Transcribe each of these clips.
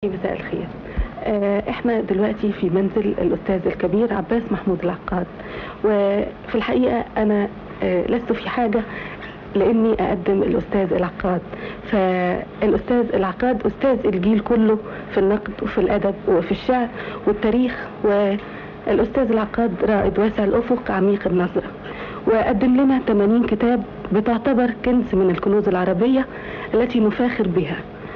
مساء الخير. احنا دلوقتي في منزل الأستاذ الكبير عباس محمود العقاد، وفي الحقيقة أنا لست في حاجة لأني أقدم الأستاذ العقاد. فالأستاذ العقاد أستاذ الجيل كله في النقد وفي الأدب وفي الشعر والتاريخ، والأستاذ العقاد رائد واسع الأفق عميق النظرة، وقدم لنا 80 كتاب بتعتبر كنز من الكنوز العربية التي نفاخر بها.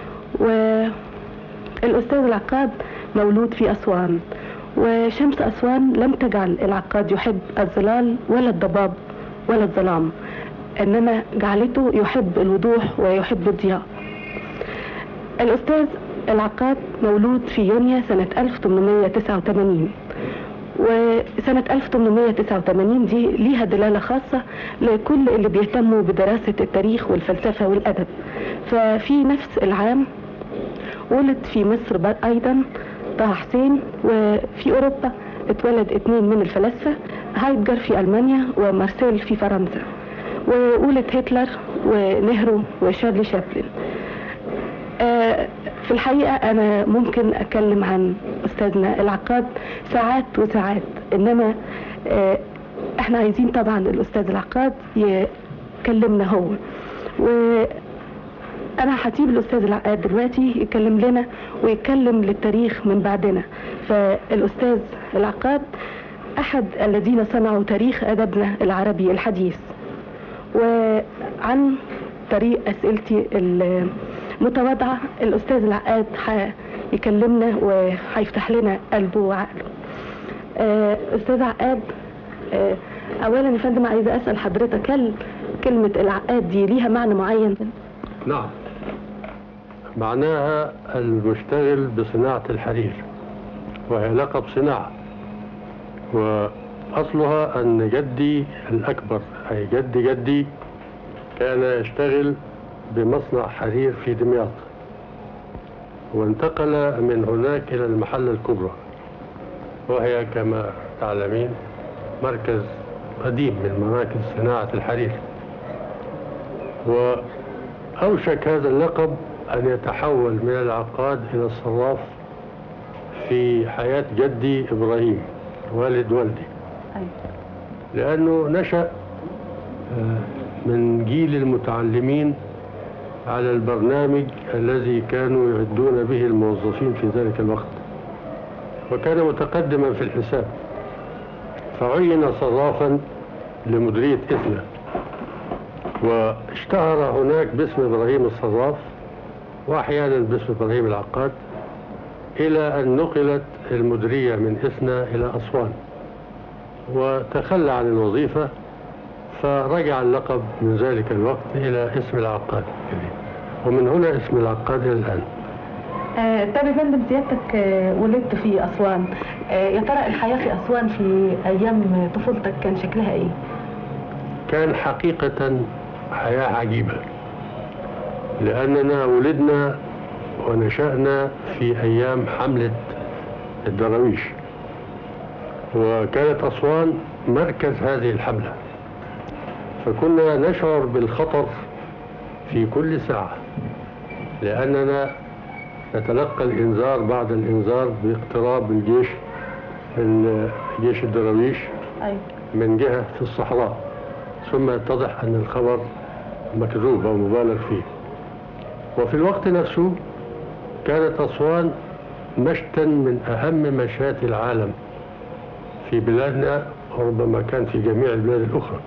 الأستاذ العقاد مولود في أسوان، وشمس أسوان لم تجعل العقاد يحب الظلال ولا الضباب ولا الظلام، إنما جعلته يحب الوضوح ويحب الضياء. الأستاذ العقاد مولود في يونيو سنة 1889، وسنة 1889 دي ليها دلالة خاصة لكل اللي بيهتموا بدراسة التاريخ والفلسفة والأدب. ففي نفس العام ولد في مصر أيضا طه حسين، وفي أوروبا اتولد 2 من الفلاسفة، هايدجر في ألمانيا ومارسيل في فرنسا، وولد هتلر ونهرو وشارلي شابلن. في الحقيقة أنا ممكن أتكلم عن أستاذنا العقاد ساعات وساعات، إنما احنا عايزين طبعا الأستاذ العقاد يكلمنا هو، أنا هسيب الأستاذ العقاد دلوقتي يتكلم لنا ويتكلم للتاريخ من بعدنا. فالأستاذ العقاد أحد الذين صنعوا تاريخ أدبنا العربي الحديث. وعن طريق أسئلتي المتواضعة الأستاذ العقاد هيكلمنا وهيفتح لنا قلبه وعقله. أستاذ عقاد، أولا يا فندم عايزة أسأل حضرتك، هل كلمة العقاد دي ليها معنى معين؟ نعم، معناها المشتغل بصناعة الحرير، وهي لقب صناعة، وأصلها أن جدي الأكبر أي جدي كان يشتغل بمصنع حرير في دمياط، وانتقل من هناك إلى المحلة الكبرى، وهي كما تعلمين مركز قديم من مراكز صناعة الحرير. وأوشك هذا اللقب أن يتحول من العقاد إلى الصراف في حياة جدي إبراهيم والد والدي، لأنه نشأ من جيل المتعلمين على البرنامج الذي كانوا يعدون به الموظفين في ذلك الوقت، وكان متقدما في الحساب، فعين صرافا لمديرية إثنا، واشتهر هناك باسم إبراهيم الصراف وأحيانا باسم إبراهيم العقاد، إلى أن نقلت المديرية من إثنا إلى أسوان، وتخلى عن الوظيفة، فرجع اللقب من ذلك الوقت إلى اسم العقاد، ومن هنا اسم العقاد إلى الآن. طيب يا فندم، سيادتك ولدت في أسوان، يا ترى الحياة في أسوان في أيام طفولتك كان شكلها إيه؟ كان حقيقة حياة عجيبة، لأننا ولدنا ونشأنا في أيام حملة الدراويش، وكانت أسوان مركز هذه الحملة، فكنا نشعر بالخطر في كل ساعة، لأننا نتلقى الإنذار بعد الإنذار باقتراب الجيش جيش الدراويش من جهة في الصحراء، ثم يتضح أن الخبر مكذوب أو مبالغ فيه. وفي الوقت نفسه كانت أسوان مشتا من أهم مشات العالم في بلادنا، وربما كان في جميع البلاد الأخرى.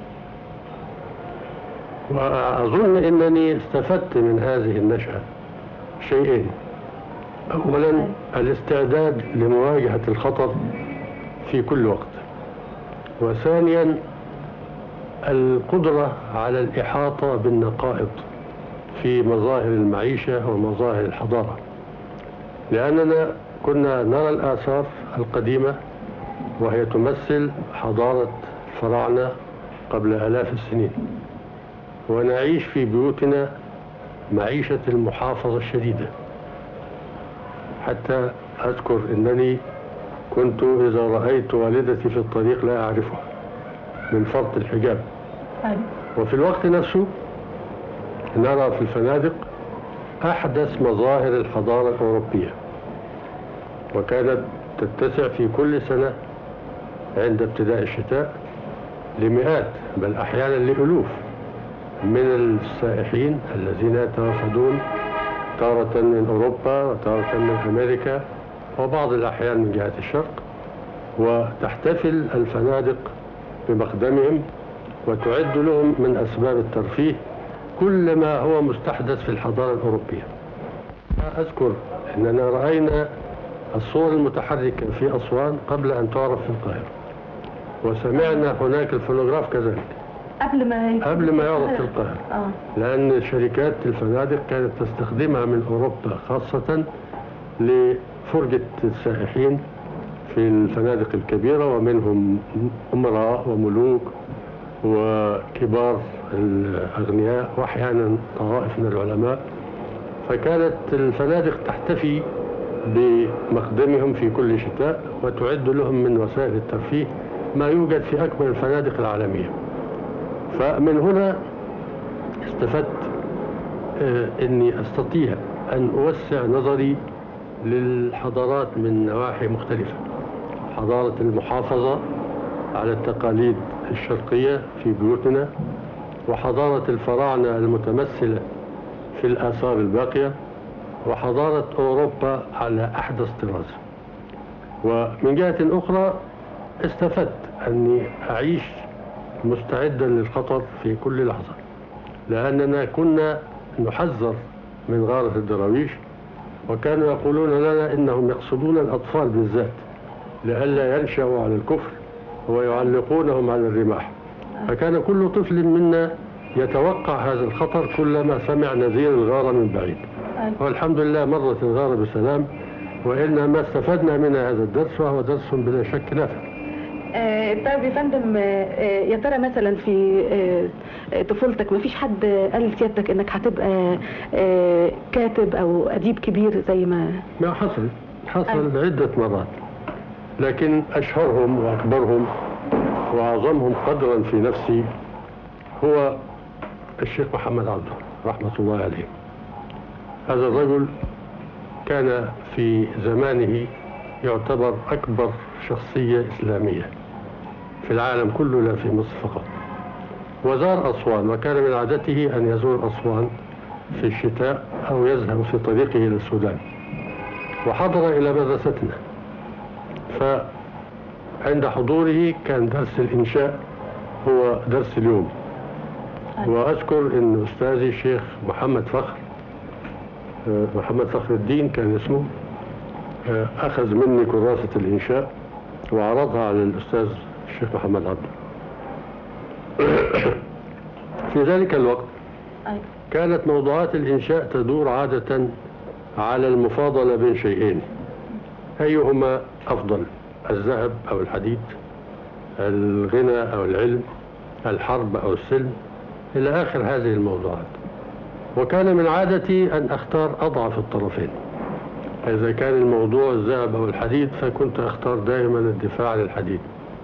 وأظن أنني استفدت من هذه النشأة شيئين: أولا الاستعداد لمواجهة الخطر في كل وقت، وثانيا القدرة على الإحاطة بالنقائض في مظاهر المعيشة ومظاهر الحضارة، لأننا كنا نرى الآثار القديمة وهي تمثل حضارة الفراعنة قبل آلاف السنين، ونعيش في بيوتنا معيشة المحافظة الشديدة، حتى أذكر أنني كنت إذا رأيت والدتي في الطريق لا أعرفها من فرط الحجاب. وفي الوقت نفسه نرى في الفنادق أحدث مظاهر الحضارة الأوروبية، وكانت تتسع في كل سنة عند ابتداء الشتاء لمئات بل أحيانا لألوف من السائحين الذين يتوافدون تارة من أوروبا وتارة من أمريكا وبعض الأحيان من جهة الشرق، وتحتفل الفنادق بمقدمهم وتعد لهم من أسباب الترفيه كل ما هو مستحدث في الحضارة الأوروبية. أذكر أننا رأينا الصور المتحركة في أسوان قبل أن تعرف في القاهرة، وسمعنا هناك الفونوغراف كذلك قبل ما يعرف في القاهرة، لأن شركات الفنادق كانت تستخدمها من أوروبا خاصة لفرجة السائحين في الفنادق الكبيرة، ومنهم أمراء وملوك وكبار الأغنياء وأحيانا طوائف من العلماء. فكانت الفنادق تحتفي بمقدمهم في كل شتاء وتعد لهم من وسائل الترفيه ما يوجد في أكبر الفنادق العالمية. فمن هنا استفدت أني أستطيع أن أوسع نظري للحضارات من نواحي مختلفة، حضارة المحافظة على التقاليد الشرقية في بيوتنا، وحضارة الفراعنة المتمثلة في الآثار الباقية، وحضارة أوروبا على أحدث طراز. ومن جهة أخرى استفدت أني أعيش مستعدا للخطر في كل لحظة، لأننا كنا نحذر من غارة الدراويش، وكانوا يقولون لنا إنهم يقصدون الأطفال بالذات لئلا ينشأوا على الكفر ويعلقونهم على الرماح. فكان كل طفل منا يتوقع هذا الخطر كلما سمع نذير الغارة من بعيد، والحمد لله مرت الغارة بسلام، وإنما استفدنا منها هذا الدرس، وهو درس بلا شك نافع. طيب يا فندم، يا ترى مثلا في طفولتك ما فيش حد قال لسيادتك انك هتبقى كاتب او اديب كبير زي ما حصل عدة مرات، لكن اشهرهم واكبرهم واعظمهم قدرا في نفسي هو الشيخ محمد عبده رحمة الله عليه. هذا الرجل كان في زمانه يعتبر أكبر شخصية إسلامية في العالم كله لا في مصر فقط، وزار أسوان، وكان من عادته أن يزور أسوان في الشتاء أو يذهب في طريقه إلى السودان، وحضر إلى مدرستنا. فعند حضوره كان درس الإنشاء هو درس اليوم، وأذكر أن أستاذي الشيخ محمد فخر الدين كان اسمه، أخذ مني كراسة الإنشاء وعرضها على الأستاذ الشيخ محمد عبده. في ذلك الوقت كانت موضوعات الإنشاء تدور عادة على المفاضلة بين شيئين، أيهما أفضل، الذهب أو الحديد، الغنى أو العلم، الحرب أو السلم، إلى آخر هذه الموضوعات. وكان من عادتي أن أختار أضعف الطرفين. إذا كان الموضوع الذهب أو الحديد فكنت أختار دائما الدفاع عن الحديد.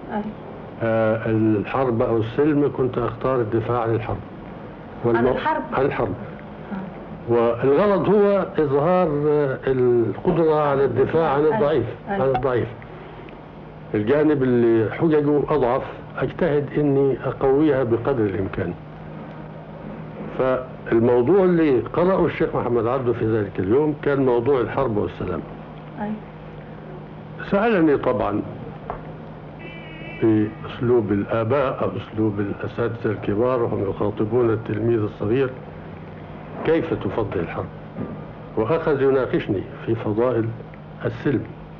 الحرب أو السلم كنت أختار الدفاع عن الحرب. عن الحرب. والغرض هو إظهار القدرة على الدفاع عن الضعيف. الجانب اللي حججه أضعف أجتهد إني أقويها بقدر الإمكان. فالموضوع اللي قرأه الشيخ محمد عبده في ذلك اليوم كان موضوع الحرب والسلام. سألني طبعا بأسلوب الآباء أو أسلوب الأساتذة الكبار وهم يخاطبون التلميذ الصغير: كيف تفضل الحرب؟ وأخذ يناقشني في فضائل السلم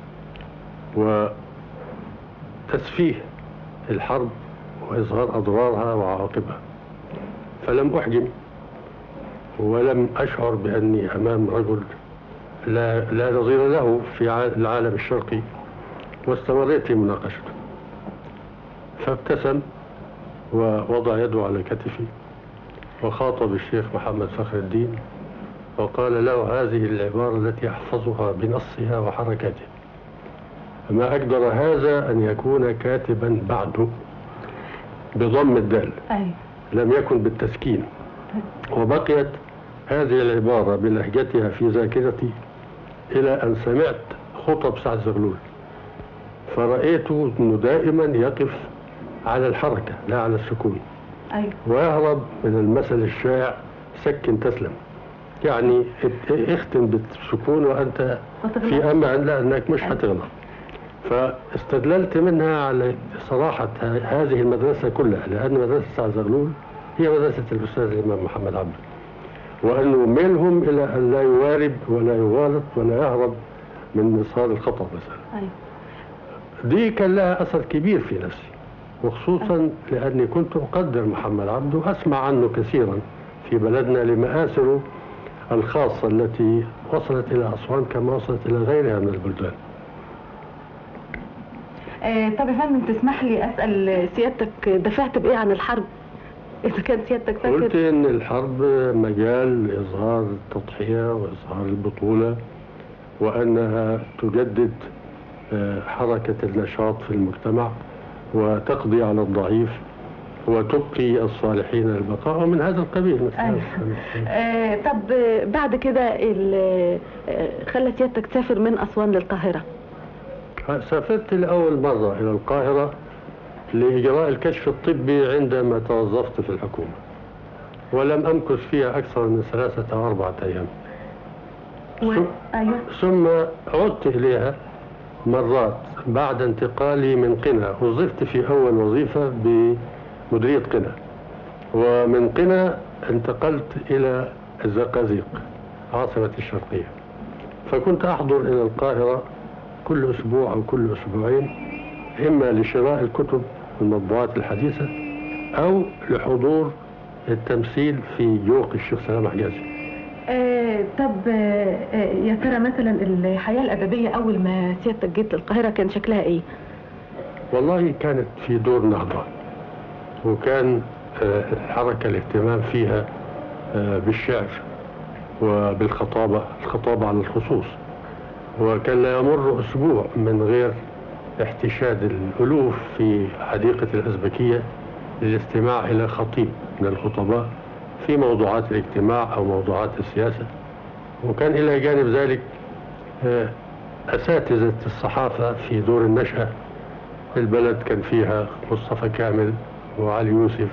وتسفيه الحرب وإظهار أضرارها وعواقبها. فلم أحجم ولم أشعر بأني أمام رجل لا نظير له في العالم الشرقي، واستمريت في مناقشته. فابتسم ووضع يده على كتفي وخاطب الشيخ محمد فخر الدين وقال له هذه العبارة التي أحفظها بنصها وحركاتها: ما أقدر هذا أن يكون كاتبا بعده بضم الدال، لم يكن بالتسكين. وبقيت هذه العبارة بلهجتها في ذاكرتي إلى أن سمعت خطب سعد زغلول، فرأيته أنه دائما يقف على الحركة لا على السكون. أيوة. ويهرب من المثل الشائع سكن تسلم، يعني اختم بالسكون وأنت في أمان لأنك مش هتغلط. فاستدللت منها على صراحة هذه المدرسة كلها، لأن مدرسة سعد زغلول هي مدرسة الأستاذ الإمام محمد عبده، وأنه ميلهم إلى أن لا يوارب ولا يغالط ولا يهرب من مسار الخطأ مثلا. أيوة. دي كان لها أثر كبير في نفسي، وخصوصا لأني كنت أقدر محمد عبده وأسمع عنه كثيرا في بلدنا لمآثره الخاصة التي وصلت إلى أسوان كما وصلت إلى غيرها من البلدان. طب يا فندم تسمح لي أسأل سيادتك دفعت بإيه عن الحرب؟ إذا كان سيادتك فاكر. قلت إن الحرب مجال لإظهار التضحية وإظهار البطولة، وأنها تجدد حركة النشاط في المجتمع وتقضي على الضعيف وتبقي الصالحين للبقاء ومن هذا القبيل. طب بعد كده خلى سيادتك تسافر من أسوان للقاهرة؟ سافرت لأول مرة إلى القاهرة لإجراء الكشف الطبي عندما توظفت في الحكومة، ولم أمكث فيها أكثر من 3 أو 4 أيام. أيوة. ثم عدت إليها مرات بعد انتقالي من قنا. وظفت في أول وظيفة بمديرية قنا، ومن قنا انتقلت إلى الزقازيق عاصمة الشرقية، فكنت أحضر إلى القاهرة كل أسبوع أو كل أسبوعين، إما لشراء الكتب والمطبوعات الحديثة أو لحضور التمثيل في جوق الشيخ سلام حجازي. طب يا ترى مثلا الحياة الأدبية أول ما سيادتك جيت القاهرة كان شكلها إيه؟ والله كانت في دور نهضة، وكان الحركة الاهتمام فيها بالشعر وبالخطابة، الخطابة على الخصوص، وكان لا يمر أسبوع من غير احتشاد الألوف في حديقة الأزبكية للاستماع إلى خطيب من الخطباء في موضوعات الاجتماع أو موضوعات السياسة. وكان إلى جانب ذلك أساتذة الصحافة في دور النشأة. البلد كان فيها مصطفى كامل وعلي يوسف،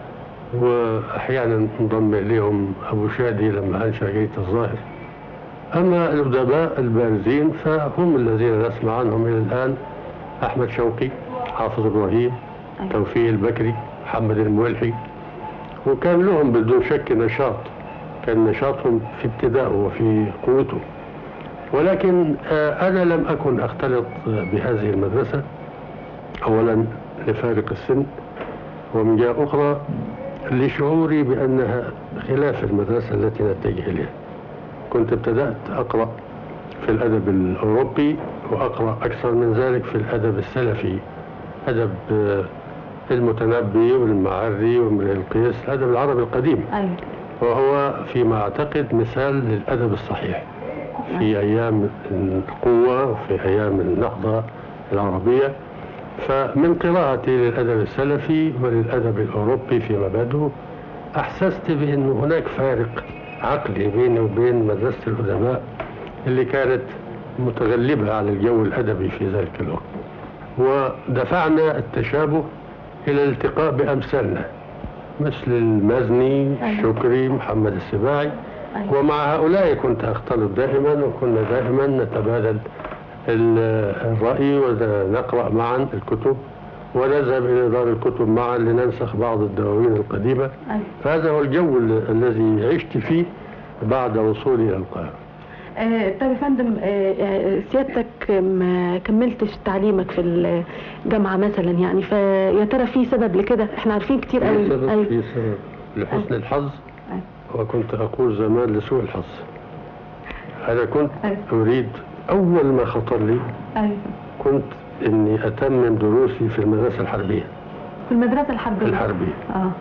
وأحيانا انضم إليهم أبو شادي لما أنشأ جريدة الظاهر. أما الأدباء البارزين فهم الذين نسمع عنهم إلى الآن: أحمد شوقي، حافظ إبراهيم، توفيق البكري، محمد الملحي. وكان لهم بدون شك نشاط، كان نشاطهم في ابتدائه وفي قوته. ولكن أنا لم أكن أختلط بهذه المدرسة، أولا لفارق السن، ومن جهة أخرى لشعوري بأنها خلاف المدرسة التي نتجه إليها. كنت ابتدأت أقرأ في الأدب الأوروبي، وأقرأ أكثر من ذلك في الأدب السلفي، أدب المتنبي والمعري وامرئ القيس، الأدب العربي القديم. أيوة. وهو فيما أعتقد مثال للأدب الصحيح في أيام القوة وفي أيام النهضة العربية. فمن قراءتي للأدب السلفي وللأدب الأوروبي في مبادئه أحسست بأن هناك فارق عقلي بيني وبين مدرسة الأدباء اللي كانت متغلبة على الجو الأدبي في ذلك الوقت، ودفعنا التشابه إلى الالتقاء بأمثالنا مثل المزني، الشكري، محمد السباعي. ومع هؤلاء كنت أختلط دائما، وكنا دائما نتبادل الرأي ونقرأ معا الكتب، ونذهب إلى دار الكتب معا لننسخ بعض الدواوين القديمة. فهذا هو الجو الذي عشت فيه بعد وصولي إلى القاهرة. طيب يا فندم، سيادتك ما كملتش تعليمك في الجامعة مثلا، يعني فيا ترى في سبب لكده؟ احنا عارفين كتير قوي. في سبب لحسن الحظ، وكنت أقول زمان لسوء الحظ. أنا كنت أريد، أول ما خطر لي كنت إني أتمم دروسي في المدرسة الحربية. في المدرسة الحربية؟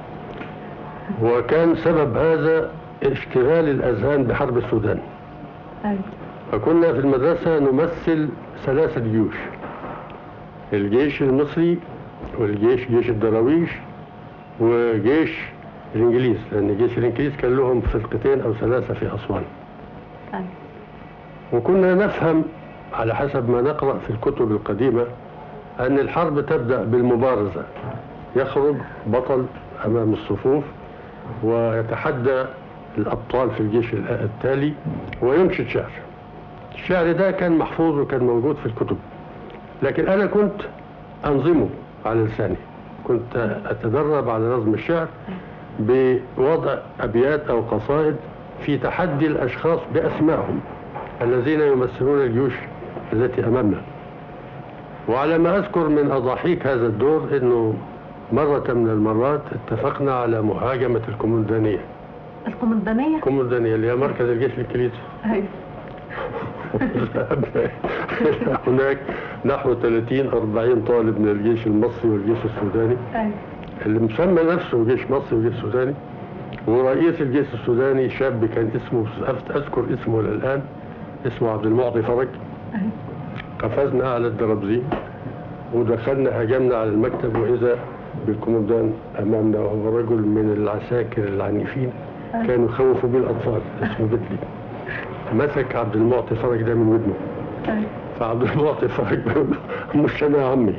وكان سبب هذا اشتغال الأذهان بحرب السودان. فكنا في المدرسة نمثل 3 جيوش: الجيش المصري، والجيش جيش الدراويش، وجيش الإنجليز، لأن جيش الإنجليز كان لهم فرقتين أو 3 في أسوان. وكنا نفهم على حسب ما نقرأ في الكتب القديمة أن الحرب تبدأ بالمبارزة، يخرج بطل أمام الصفوف ويتحدى الأبطال في الجيش التالي وينشد شعر. الشعر ده كان محفوظ وكان موجود في الكتب، لكن أنا كنت أنظمه على لساني، كنت أتدرب على نظم الشعر بوضع أبيات أو قصائد في تحدي الأشخاص بأسمائهم الذين يمثلون الجيوش التي أمامنا. وعلى ما أذكر من أضاحيك هذا الدور أنه مرة من المرات اتفقنا على مهاجمة الكومندانية. الكومندانية اللي هي مركز الجيش الإنجليزي. هناك نحو 30-40 طالب من الجيش المصري والجيش السوداني اللي مسمى نفسه جيش مصري وجيش سوداني، ورئيس الجيش السوداني شاب كان اسمه، أذكر اسمه الآن، اسمه عبد المعطي فرج. قفزنا على الدرابزين ودخلنا هجمنا على المكتب، وإذا بالكومندان أمامنا وهو رجل من العساكر العنيفين كانوا يخوفوا به الأطفال، اسمه بدلي. مسك عبد المعطي فرج ده من ودنه، فعبد المعطي فرج مش أنا يا عمي.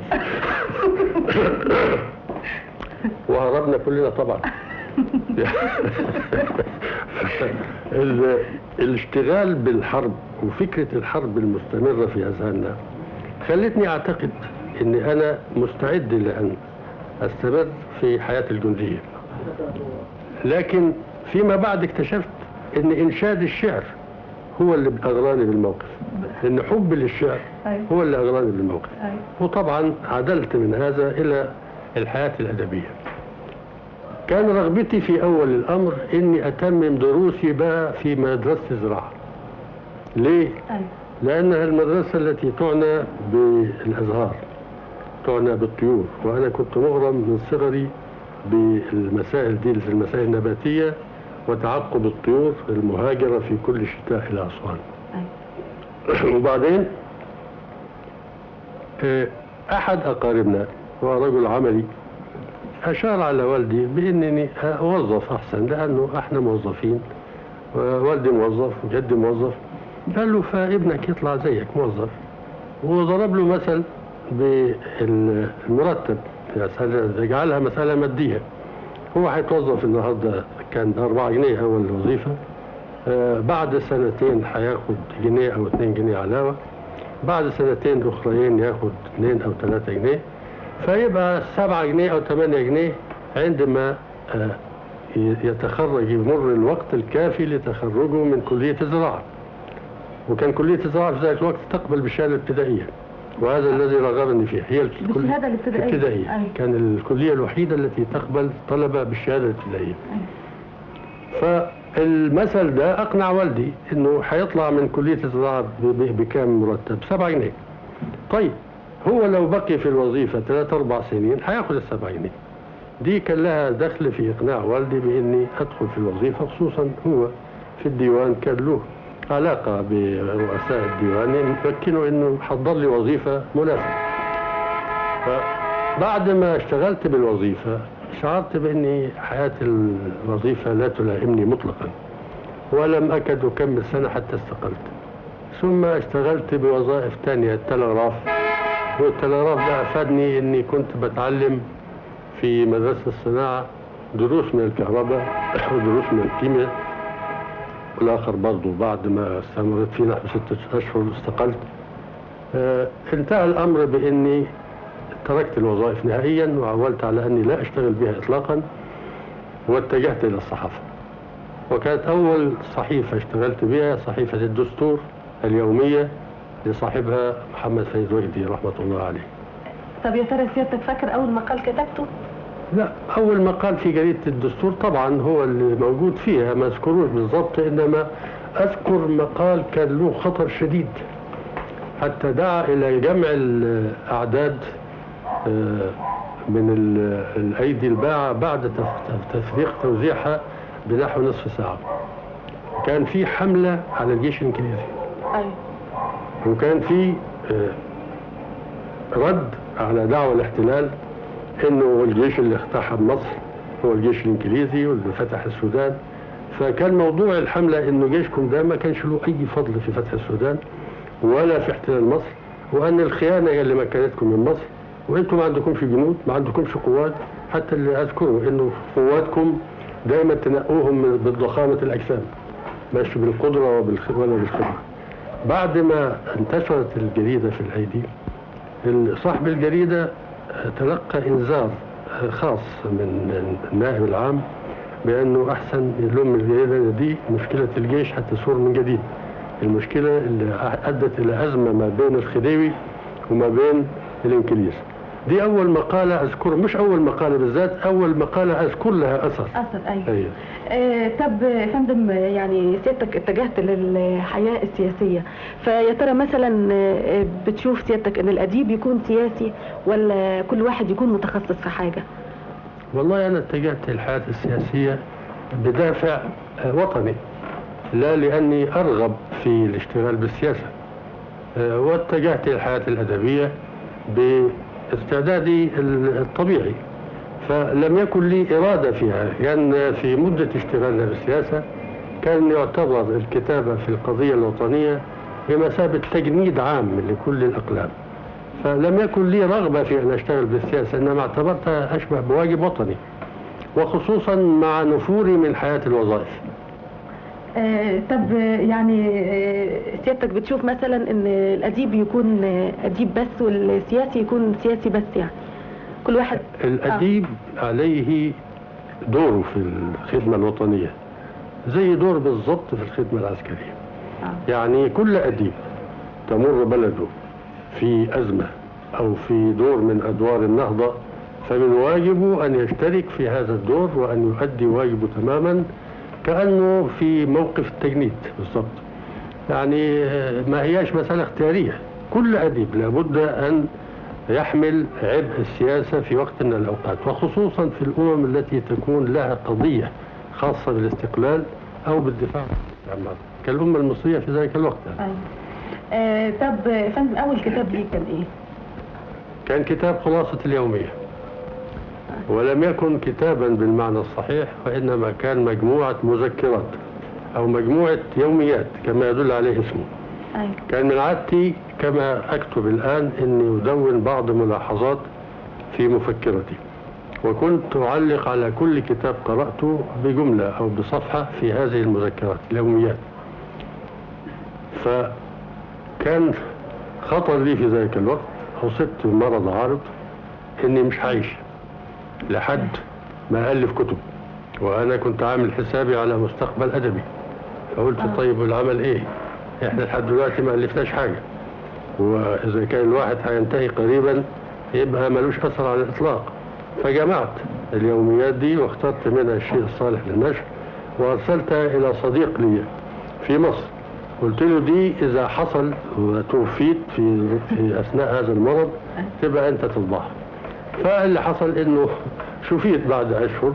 وهربنا كلنا طبعا. الاشتغال بالحرب وفكرة الحرب المستمرة في أذهاننا خلتني أعتقد أني أنا مستعد لأن أستمر في حياة الجندية. لكن فيما بعد اكتشفت أن إنشاد الشعر هو اللي أغراني بالموقف، أن حب للشعر هو اللي أغراني بالموقف. وطبعا عدلت من هذا إلى الحياة الأدبية. كان رغبتي في أول الأمر أني أتمم دروسي بقى في مدرسة الزراعة. ليه؟ لأنها المدرسة التي تعنى بالأزهار، تعنى بالطيور، وأنا كنت مغرم من صغري بالمسائل دي، المسائل النباتية وتعقب الطيور المهاجرة في كل شتاء إلى أسوان. وبعدين أحد أقاربنا هو رجل عملي أشار على والدي بأنني أوظف أحسن، لأنه إحنا موظفين، والدي موظف وجدي موظف. قال له فابنك يطلع زيك موظف، وضرب له مثل بالمرتب، جعلها مسألة مادية. هو هيتوظف النهارده كان 4 جنيه أول الوظيفة، بعد سنتين هياخد جنيه أو 2 جنيه علاوة، بعد سنتين أخرين ياخد 2 أو 3 جنيه، فيبقى 7 جنيه أو 8 جنيه عندما يتخرج، يمر الوقت الكافي لتخرجه من كلية الزراعة. وكان كلية الزراعة في ذلك الوقت تقبل بالشهادة الابتدائية، وهذا الذي رغبني فيه. هي بالشهادة الابتدائية. كان الكلية الوحيدة التي تقبل طلبة بالشهادة الابتدائية. فالمثل ده أقنع والدي إنه هيطلع من كلية الزراعة بكام مرتب؟ 7 جنيه. طيب هو لو بقي في الوظيفة 3-4 سنين هياخد ال7 جنيه. دي كان لها دخل في إقناع والدي بإني أدخل في الوظيفة، خصوصا هو في الديوان كان له علاقة برؤساء الديوان يمكنوا إنه حضر لي وظيفة مناسبة. فبعد ما اشتغلت بالوظيفة شعرت بأني حياة الوظيفة لا تلائمني مطلقا، ولم أكد أكمل سنة حتى استقلت. ثم اشتغلت بوظائف تانية، التلغراف، والتلغراف ده أفادني إني كنت بتعلم في مدرسة الصناعة دروس من الكهرباء ودروس من الكيمياء. والآخر برضه بعد ما استمرت فيه نحو 6 أشهر استقلت. انتهى الأمر بإني تركت الوظائف نهائيا وعولت على أني لا أشتغل بها إطلاقا، واتجهت إلى الصحافة. وكانت أول صحيفة اشتغلت بها صحيفة الدستور اليومية لصاحبها محمد فايز وجدي رحمة الله عليه. طب يا ترى سيادتك فاكر أول مقال كتبته؟ لا، أول مقال في جريدة الدستور طبعا هو اللي موجود فيها، ما أذكروش بالضبط، إنما أذكر مقال كان له خطر شديد حتى دعا إلى جمع الأعداد من الأيدي الباعة بعد تفريق توزيعها بنحو نصف ساعة. كان في حملة على الجيش الإنجليزي. أيوة. وكان في رد على دعوى الاحتلال انه الجيش اللي اقتحم مصر هو الجيش الانجليزي واللي فتح السودان. فكان موضوع الحملة انه جيشكم ده ما كانش له اي فضل في فتح السودان، ولا في احتلال مصر، وأن الخيانة هي اللي مكنتكم من مصر، وأنتم ما عندكمش جنود، ما عندكمش قوات. حتى اللي أذكره إنه قواتكم دايما تنقوهم بالضخامة الأجسام، مش بالقدرة ولا بالخبرة. بعد ما انتشرت الجريدة في الأيدي، صاحب الجريدة تلقى إنذار خاص من النائب العام بأنه أحسن يلم الجريدة دي مشكلة الجيش حتى تثور من جديد. المشكلة اللي أدت إلى أزمة ما بين الخديوي وما بين الإنجليز. دي أول مقالة أذكر، مش أول مقالة بالذات، أول مقالة أذكر لها أثر. أيوة. طب يا فندم، يعني سيادتك اتجهت للحياة السياسية، فيا ترى مثلا بتشوف سيادتك ان الأديب يكون سياسي ولا كل واحد يكون متخصص في حاجة؟ والله أنا اتجهت للحياة السياسية بدافع وطني، لا لأني أرغب في الاشتغال بالسياسة. واتجهت للحياة الأدبية باستعدادي الطبيعي، فلم يكن لي إرادة فيها. كان في مدة اشتغالنا بالسياسة كان يعتبر الكتابة في القضية الوطنية بمثابة تجنيد عام لكل الأقلام، فلم يكن لي رغبة في أن أشتغل بالسياسة، إنما اعتبرتها أشبه بواجب وطني، وخصوصا مع نفوري من حياة الوظائف. طب يعني سيادتك بتشوف مثلا ان الأديب يكون أديب بس والسياسي يكون سياسي بس، يعني كل واحد؟ الأديب عليه دوره في الخدمة الوطنية زي دور بالضبط في الخدمة العسكرية. يعني كل أديب تمر بلده في أزمة أو في دور من أدوار النهضة، فمن واجبه أن يشترك في هذا الدور وأن يؤدي واجبه تماما كأنه في موقف التجنيد بالضبط. يعني ما هياش مسألة اختيارية، كل أديب لابد أن يحمل عبء السياسة في وقت من الأوقات، وخصوصا في الأمم التي تكون لها قضية خاصة بالاستقلال أو بالدفاع عن الاستعمار كالأمة المصرية في ذلك الوقت. طب يا فندم، أول كتاب ليه كان إيه؟ كان كتاب خلاصة اليومية، ولم يكن كتابا بالمعنى الصحيح، وإنما كان مجموعة مذكرات أو مجموعة يوميات كما يدل عليه اسمه. كان من عادتي كما أكتب الآن أني أدون بعض ملاحظات في مفكرتي، وكنت أعلق على كل كتاب قرأته بجملة أو بصفحة في هذه المذكرات اليوميات. فكان خطر لي في ذلك الوقت، أصبت بمرض عارض أني مش هعيش لحد ما ألف كتب، وأنا كنت عامل حسابي على مستقبل أدبي. فقلت طيب والعمل إيه؟ إحنا لحد دلوقتي ما ألفناش حاجة، وإذا كان الواحد هينتهي قريبا يبقى ملوش أثر على الإطلاق. فجمعت اليوميات دي واخترت منها الشيء الصالح للنشر، وأرسلتها إلى صديق لي في مصر. قلت له دي إذا حصل وتوفيت في أثناء هذا المرض تبقى أنت تطبعها. فاللي حصل إنه شفيت بعد أشهر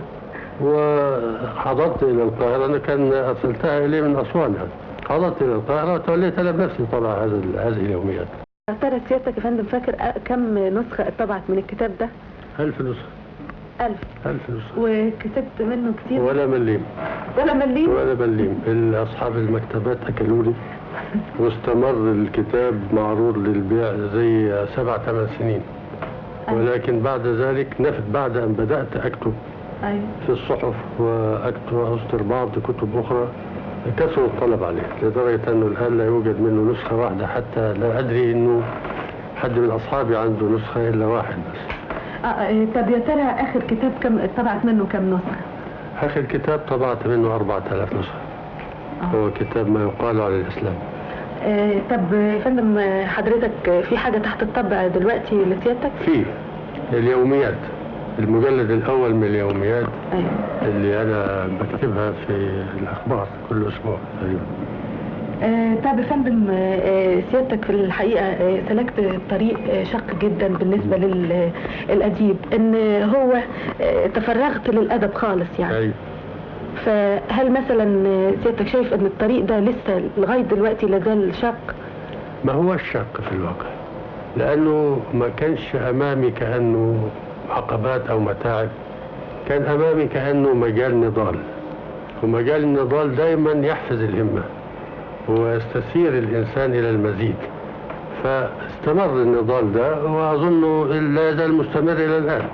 وحضرت إلى القاهرة. أنا كان أرسلتها إليه من أسوان، يعني حضرت إلى القاهرة وتوليت أنا بنفسي طبع هذه اليوميات. ترى سيادتك يا فندم فاكر كم نسخة اتطبعت من الكتاب ده؟ 1000 نسخة. 1000 نسخة. وكتبت منه كتير؟ ولا مليم. ولا مليم؟ ولا مليم. أصحاب المكتبات أكلوني، واستمر الكتاب معروض للبيع زي 7-8 سنين. ولكن بعد ذلك نفت بعد أن بدأت أكتب في الصحف وأكتب وأصدر بعض كتب أخرى، كثر الطلب عليه لدرجة أنه الآن لا يوجد منه نسخة واحدة، حتى لا أدري أنه حد من أصحابي عنده نسخة إلا واحد بس. طب يا ترى آخر كتاب كم طبعت منه كم نسخة؟ آخر كتاب طبعت منه 4000 نسخة. هو كتاب ما يقال على الإسلام. طب يا فندم، حضرتك في حاجة تحت الطبع دلوقتي لسيادتك؟ في اليوميات، المجلد الأول من اليوميات اللي أنا بكتبها في الأخبار كل أسبوع تقريبا. طب يا فندم، سيادتك في الحقيقة سلكت طريق شق جدا بالنسبة للأديب، إن هو تفرغت للأدب خالص يعني. فهل مثلا سيادتك شايف إن الطريق ده لسه لغاية دلوقتي لازال شق؟ ما هو الشق في الواقع، لأنه ما كانش أمامي كأنه عقبات أو متاعب، كان أمامي كأنه مجال نضال، ومجال النضال دايما يحفز الهمة. ويستثير الإنسان إلى المزيد. فاستمر النضال ده وأظنه لا يزال مستمر إلى الآن.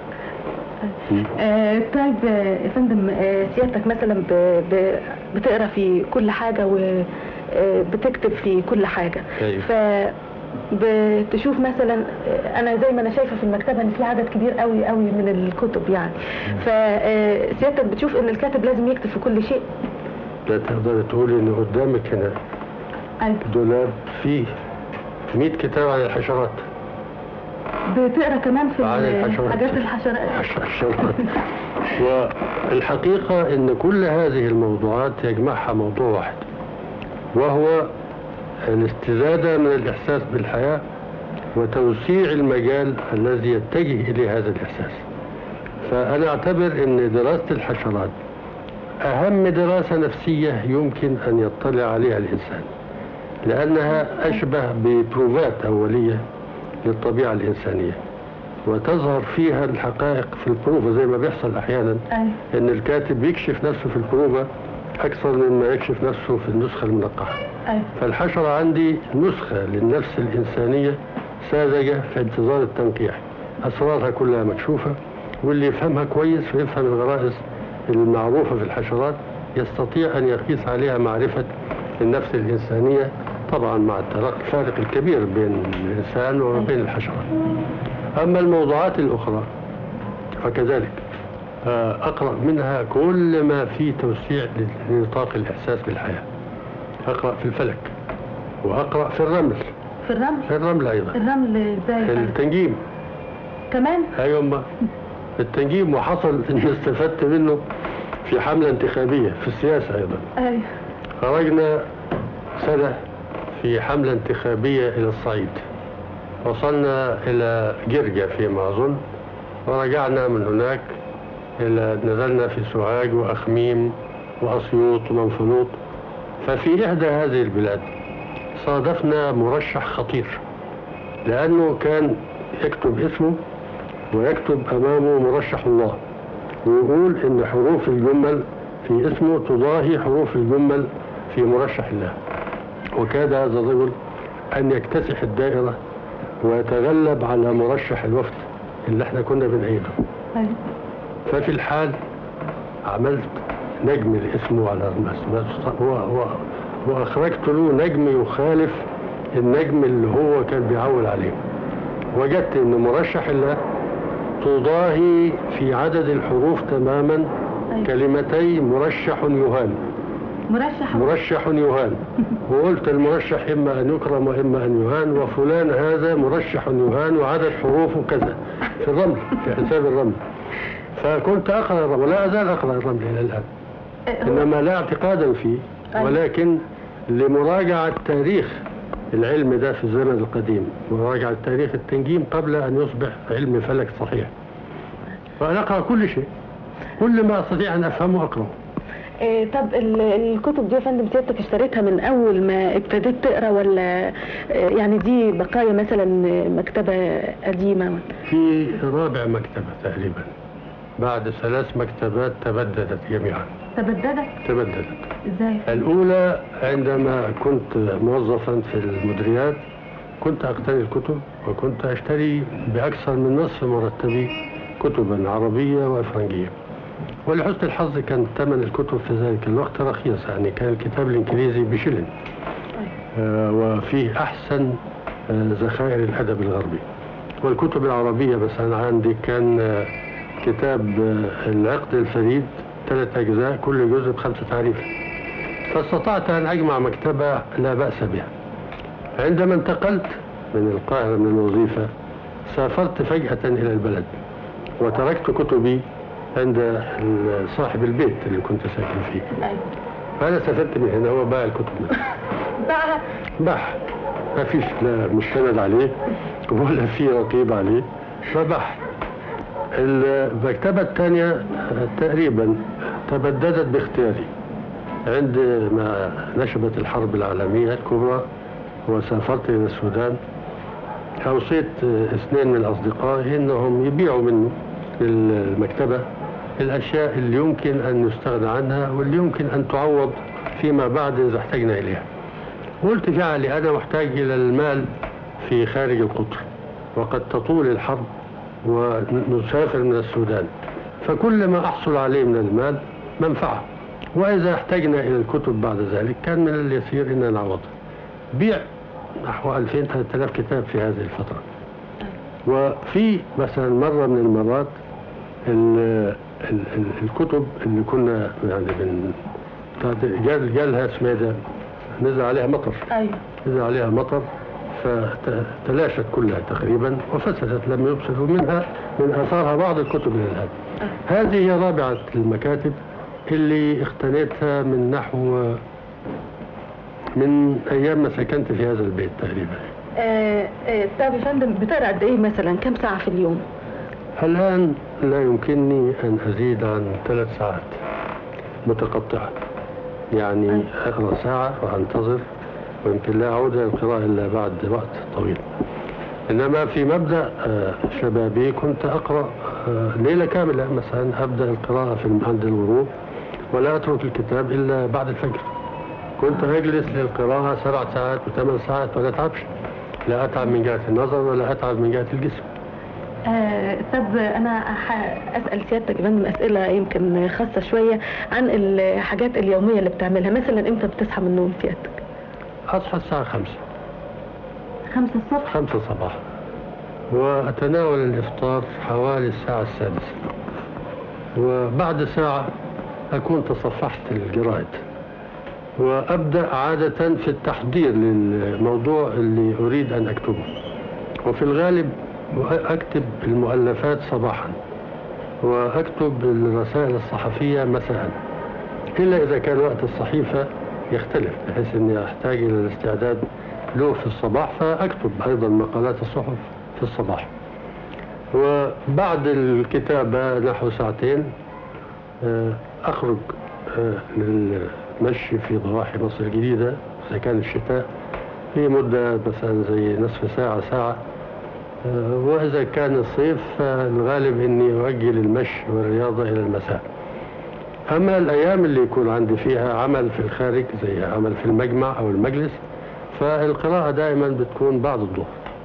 طيب يا فندم، سيادتك مثلا بتقرا في كل حاجة وبتكتب في كل حاجة. بتشوف مثلا، انا زي ما انا شايفه في المكتبه ان في عدد كبير قوي قوي من الكتب يعني، فسيادتك بتشوف ان الكاتب لازم يكتب في كل شيء؟ لا، تقدر تقولي ان قدامك هنا دولاب فيه 100 كتاب عن الحشرات. بتقرا كمان في حاجات الحشرات. والحقيقه ان كل هذه الموضوعات يجمعها موضوع واحد، وهو الاستزادة من الإحساس بالحياة وتوسيع المجال الذي يتجه إليه هذا الإحساس. فأنا أعتبر أن دراسة الحشرات أهم دراسة نفسية يمكن أن يطلع عليها الإنسان، لأنها أشبه ببروفات أولية للطبيعة الإنسانية، وتظهر فيها الحقائق في البروفة زي ما بيحصل أحيانا أن الكاتب يكشف نفسه في البروفة أكثر مما يكشف نفسه في النسخة المنقحة. فالحشرة عندي نسخة للنفس الإنسانية ساذجة في انتظار التنقيح، أسرارها كلها مكشوفة، واللي يفهمها كويس ويفهم الغرائز المعروفة في الحشرات يستطيع أن يقيس عليها معرفة النفس الإنسانية، طبعا مع الفارق الكبير بين الإنسان وبين الحشرات. أما الموضوعات الأخرى فكذلك أقرأ منها كل ما فيه توسيع لنطاق الإحساس بالحياة. أقرأ في الفلك، وأقرأ في الرمل. في الرمل؟ في الرمل أيضا. الرمل ازاي؟ التنجيم كمان؟ أيوة، التنجيم، وحصل إن استفدت منه في حملة انتخابية في السياسة أيضا. أيوة. خرجنا سنة في حملة انتخابية إلى الصعيد، وصلنا إلى جرجة فيما أظن، ورجعنا من هناك نزلنا في سوهاج وأخميم وأسيوط ومنفلوط. ففي إحدى هذه البلاد صادفنا مرشح خطير، لأنه كان يكتب اسمه ويكتب أمامه مرشح الله، ويقول إن حروف الجمل في اسمه تضاهي حروف الجمل في مرشح الله. وكاد هذا الرجل أن يكتسح الدائرة ويتغلب على مرشح الوفد اللي احنا كنا بنعيده. ففي الحال عملت نجم لاسمه على وأخرجت له نجم يخالف النجم اللي هو كان بيعول عليه. وجدت ان مرشح الله تضاهي في عدد الحروف تماما كلمتي مرشح يهان. مرشح يهان. وقلت المرشح إما أن يكرم وإما أن يهان، وفلان هذا مرشح يهان وعدد حروفه كذا في الرمل، في حساب الرمل. فكنت أقرأ الرمل ولا أزال أقرأ الرمل إلى الآن، إنما لا اعتقادا فيه، ولكن لمراجعة تاريخ العلم ده في الزمن القديم، مراجعة تاريخ التنجيم قبل أن يصبح علم فلك صحيح. فأنا أقرأ كل شيء، كل ما أستطيع أن أفهمه أقرأه. طب الكتب دي يا فندم سيادتك اشتريتها من أول ما ابتديت تقرأ، ولا يعني دي بقايا مثلا مكتبة قديمة؟ في رابع مكتبة تقريبا، بعد 3 مكتبات تبددت جميعا. تبددت ازاي؟ الأولى عندما كنت موظفا في المديريات كنت أقتني الكتب، وكنت أشتري بأكثر من نصف مرتبي كتبا عربية وأفرنجية. ولحسن الحظ كان ثمن الكتب في ذلك الوقت رخيص، يعني كان الكتاب الإنجليزي بشلن، وفيه أحسن ذخائر الأدب الغربي. والكتب العربية مثلا عندي كان كتاب العقد الفريد 3 أجزاء، كل جزء ب5 تعريف. فاستطعت أن أجمع مكتبة لا بأس بها. عندما انتقلت من القاهرة من الوظيفة سافرت فجأة إلى البلد، وتركت كتبي عند صاحب البيت اللي كنت ساكن فيه. فأنا سافرت من هنا، هو باع الكتب منه. باع، ما فيش لا مستند عليه ولا في رقيب عليه، فباع. المكتبة الثانية تقريبا تبددت باختياري عندما نشبت الحرب العالمية الكبرى وسافرت إلى السودان. أوصيت 2 من أصدقائي إنهم يبيعوا منه المكتبة الأشياء اللي يمكن أن يستغنى عنها واللي يمكن أن تعوض فيما بعد إذا احتجنا إليها. قلت في عقلي أنا محتاج إلى المال في خارج القطر، وقد تطول الحرب ونسافر من السودان، فكل ما أحصل عليه من المال منفعة، وإذا احتجنا إلى الكتب بعد ذلك كان من اليسير أن نعوضها. بيع نحو 2000-3000 كتاب في هذه الفترة. وفي مثلا مرة من المرات الكتب اللي كنا يعني جالها سميدة، نزل عليها مطر. أيوة. نزل عليها مطر فتلاشت كلها تقريبا وفسدت، لم يبصروا منها من اثارها بعض الكتب الى الان. هذه هي رابعه المكاتب اللي اختنيتها من نحو من ايام ما سكنت في هذا البيت تقريبا. طيب يا فندم، بتقرا قد ايه مثلا؟ كم ساعه في اليوم؟ الان لا يمكنني ان ازيد عن 3 ساعات متقطعه، يعني اقرا ساعه وانتظر، ويمكن لا أعود إلى القراءة إلا بعد وقت طويل. إنما في مبدأ شبابي كنت أقرأ ليلة كاملة مثلا، أبدأ القراءة عند الغروب ولا أترك الكتاب إلا بعد الفجر. كنت أجلس للقراءة 7 ساعات و8 ساعات ولا أتعبش، لا أتعب من جهة النظر ولا أتعب من جهة الجسم. طب أنا أسأل سيادتك من أسئلة يمكن خاصة شوية عن الحاجات اليومية اللي بتعملها. مثلا إمتى بتصحى من النوم سيادتك؟ أصحى الساعة 5 الصبح؟ 5 صباحا، وأتناول الإفطار حوالي الساعة 6، وبعد ساعة أكون تصفحت الجرائد، وأبدأ عادة في التحضير للموضوع اللي أريد أن أكتبه. وفي الغالب أكتب المؤلفات صباحا، وأكتب الرسائل الصحفية مساء، إلا إذا كان وقت الصحيفة يختلف بحيث أني أحتاج إلى الاستعداد له في الصباح، فأكتب أيضا مقالات الصحف في الصباح. وبعد الكتابة نحو 2 ساعات أخرج للمشي في ضواحي مصر الجديدة إذا كان الشتاء في مدة مثلا زي نصف ساعة ساعة، وإذا كان الصيف فالغالب أني أؤجل المشي والرياضة إلى المساء. أما الأيام اللي يكون عندي فيها عمل في الخارج زي عمل في المجمع أو المجلس، فالقراءة دائما بتكون بعد الظهر.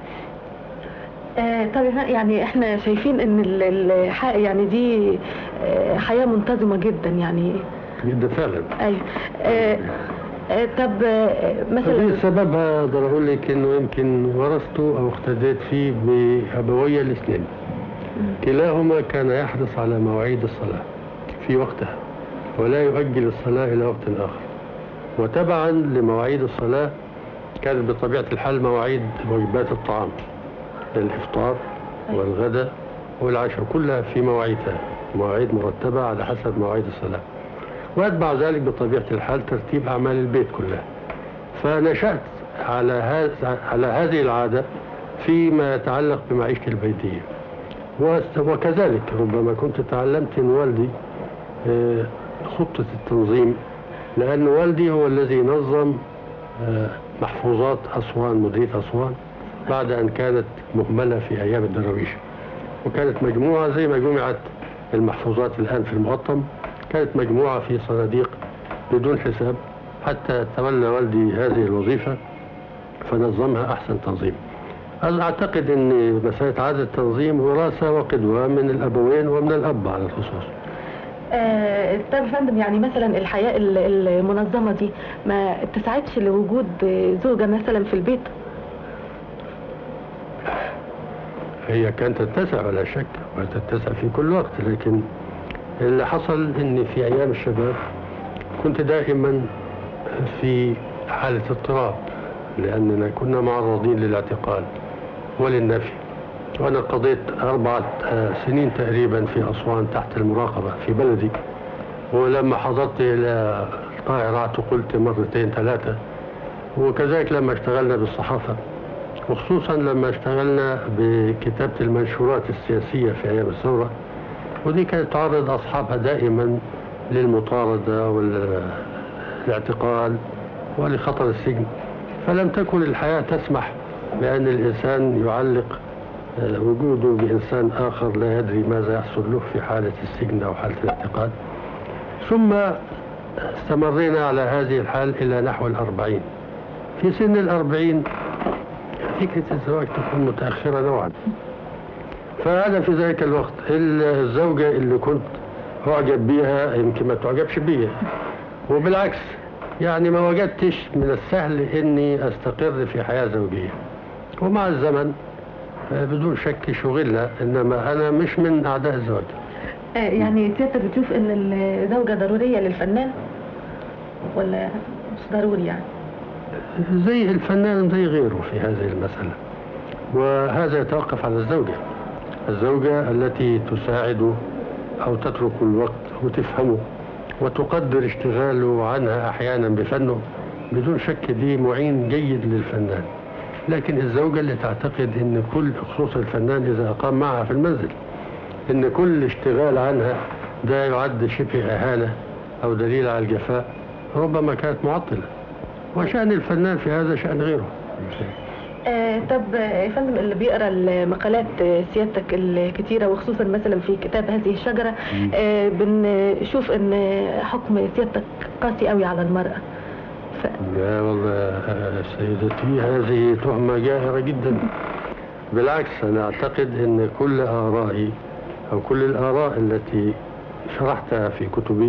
طيب يعني احنا شايفين ان يعني دي حياة منتظمة جدا يعني. جدا فعلا. ايوه. طب مثلا سببها اقدر اقول لك انه يمكن ورثته او اقتديت فيه بابوي الاثنين. كلاهما كان يحرص على مواعيد الصلاة في وقتها ولا يؤجل الصلاة إلى وقت آخر، وتبعا لمواعيد الصلاة كانت بطبيعة الحال مواعيد وجبات الطعام، الإفطار والغداء والعشاء كلها في مواعيدها، مواعيد مرتبة على حسب مواعيد الصلاة، وأتبع ذلك بطبيعة الحال ترتيب أعمال البيت كلها. فنشأت على هذه العادة فيما يتعلق بمعيشتي البيتية، وكذلك ربما كنت تعلمت من والدي خطة التنظيم، لأن والدي هو الذي نظم محفوظات أسوان، مديرية أسوان، بعد أن كانت مهملة في أيام الدراويش، وكانت مجموعة زي ما جمعت المحفوظات الآن في المقطم، كانت مجموعة في صناديق بدون حساب، حتى تولى والدي هذه الوظيفة فنظمها أحسن تنظيم. أعتقد أن مسألة عادة التنظيم وراثة وقدوة من الأبوين ومن الأب على الخصوص. طيب يا فندم، يعني مثلا الحياة المنظمة دي ما تساعدش لوجود زوجة مثلا في البيت؟ هي كانت تتسع ولا شك، وتتسع في كل وقت، لكن اللي حصل أني في أيام الشباب كنت دائما في حالة اضطراب، لأننا كنا معرضين للاعتقال وللنفي، وأنا قضيت 4 سنين تقريبا في أسوان تحت المراقبة في بلدي، ولما حضرت إلى القاهرة اعتقلت 2-3 مرات، وكذلك لما اشتغلنا بالصحافة، وخصوصا لما اشتغلنا بكتابة المنشورات السياسية في أيام الثورة، ودي كانت تعرض أصحابها دائما للمطاردة والاعتقال ولخطر السجن، فلم تكن الحياة تسمح بأن الإنسان يعلق وجوده بإنسان آخر لا يدري ماذا يحصل له في حالة السجن أو حالة الاعتقال. ثم استمرينا على هذه الحال إلى نحو 40، في سن ال40 فكرة الزواج تكون متأخرة نوعا. فأنا في ذلك الوقت الزوجة اللي كنت أعجب بيها يمكن ما تعجبش بيها، وبالعكس يعني ما وجدتش من السهل إني أستقر في حياة زوجية. ومع الزمن بدون شك شغلنا، إنما أنا مش من أعداء الزواج. يعني سيادتك بتشوف إن الزوجة ضرورية للفنان ولا مش ضروري يعني؟ زي الفنان زي غيره في هذه المسألة، وهذا يتوقف على الزوجة التي تساعده أو تترك الوقت وتفهمه وتقدر اشتغاله عنها أحيانا بفنه، بدون شك دي معين جيد للفنان. لكن الزوجة اللي تعتقد ان كل، خصوصا الفنان اذا اقام معها في المنزل، ان كل اشتغال عنها ده يعد شبه اهانة او دليل على الجفاء، ربما كانت معطلة. وشأن الفنان في هذا شأن غيره. طب يا فندم، اللي بيقرا المقالات سيادتك الكتيرة وخصوصا مثلا في كتاب هذه الشجرة، بنشوف ان حكم سيادتك قاسي قوي على المرأة. لا والله سيدتي، هذه تهمة جاهرة جدا. بالعكس، أنا أعتقد أن كل آرائي أو كل الآراء التي شرحتها في كتبي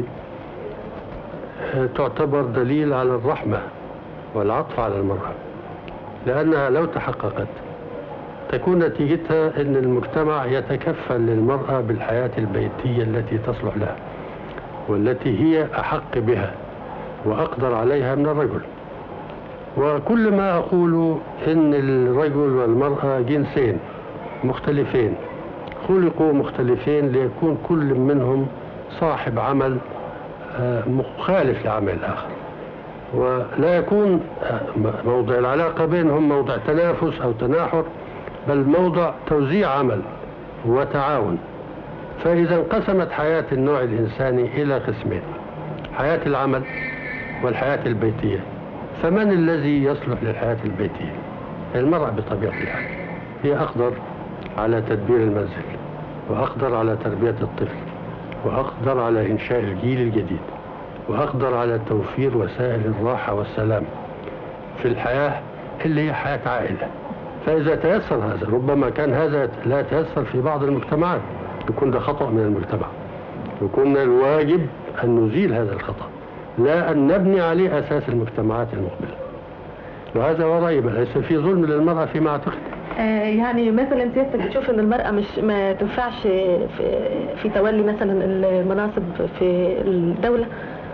تعتبر دليل على الرحمة والعطف على المرأة، لأنها لو تحققت تكون نتيجتها أن المجتمع يتكفل للمرأة بالحياة البيتية التي تصلح لها والتي هي أحق بها وأقدر عليها من الرجل. وكل ما أقول إن الرجل والمرأة جنسين مختلفين، خلقوا مختلفين ليكون كل منهم صاحب عمل مخالف لعمل الآخر، ولا يكون موضع العلاقة بينهم موضع تنافس أو تناحر، بل موضع توزيع عمل وتعاون. فإذا انقسمت حياة النوع الإنساني إلى قسمين، حياة العمل والحياة البيتية، فمن الذي يصلح للحياة البيتية؟ المرأة بطبيعة الحال، هي أقدر على تدبير المنزل، وأقدر على تربية الطفل، وأقدر على إنشاء الجيل الجديد، وأقدر على توفير وسائل الراحة والسلام في الحياة اللي هي حياة عائلة. فإذا تيسر هذا، ربما كان هذا لا يتيسر في بعض المجتمعات، يكون ده خطأ من المجتمع، يكون الواجب أن نزيل هذا الخطأ، لا أن نبني عليه أساس المجتمعات المقبلة. وهذا ورأيي ليس في ظلم للمرأة فيما أعتقد. يعني مثلا سيادتك بتشوف ان المرأة مش ما تنفعش في تولي مثلا المناصب في الدولة؟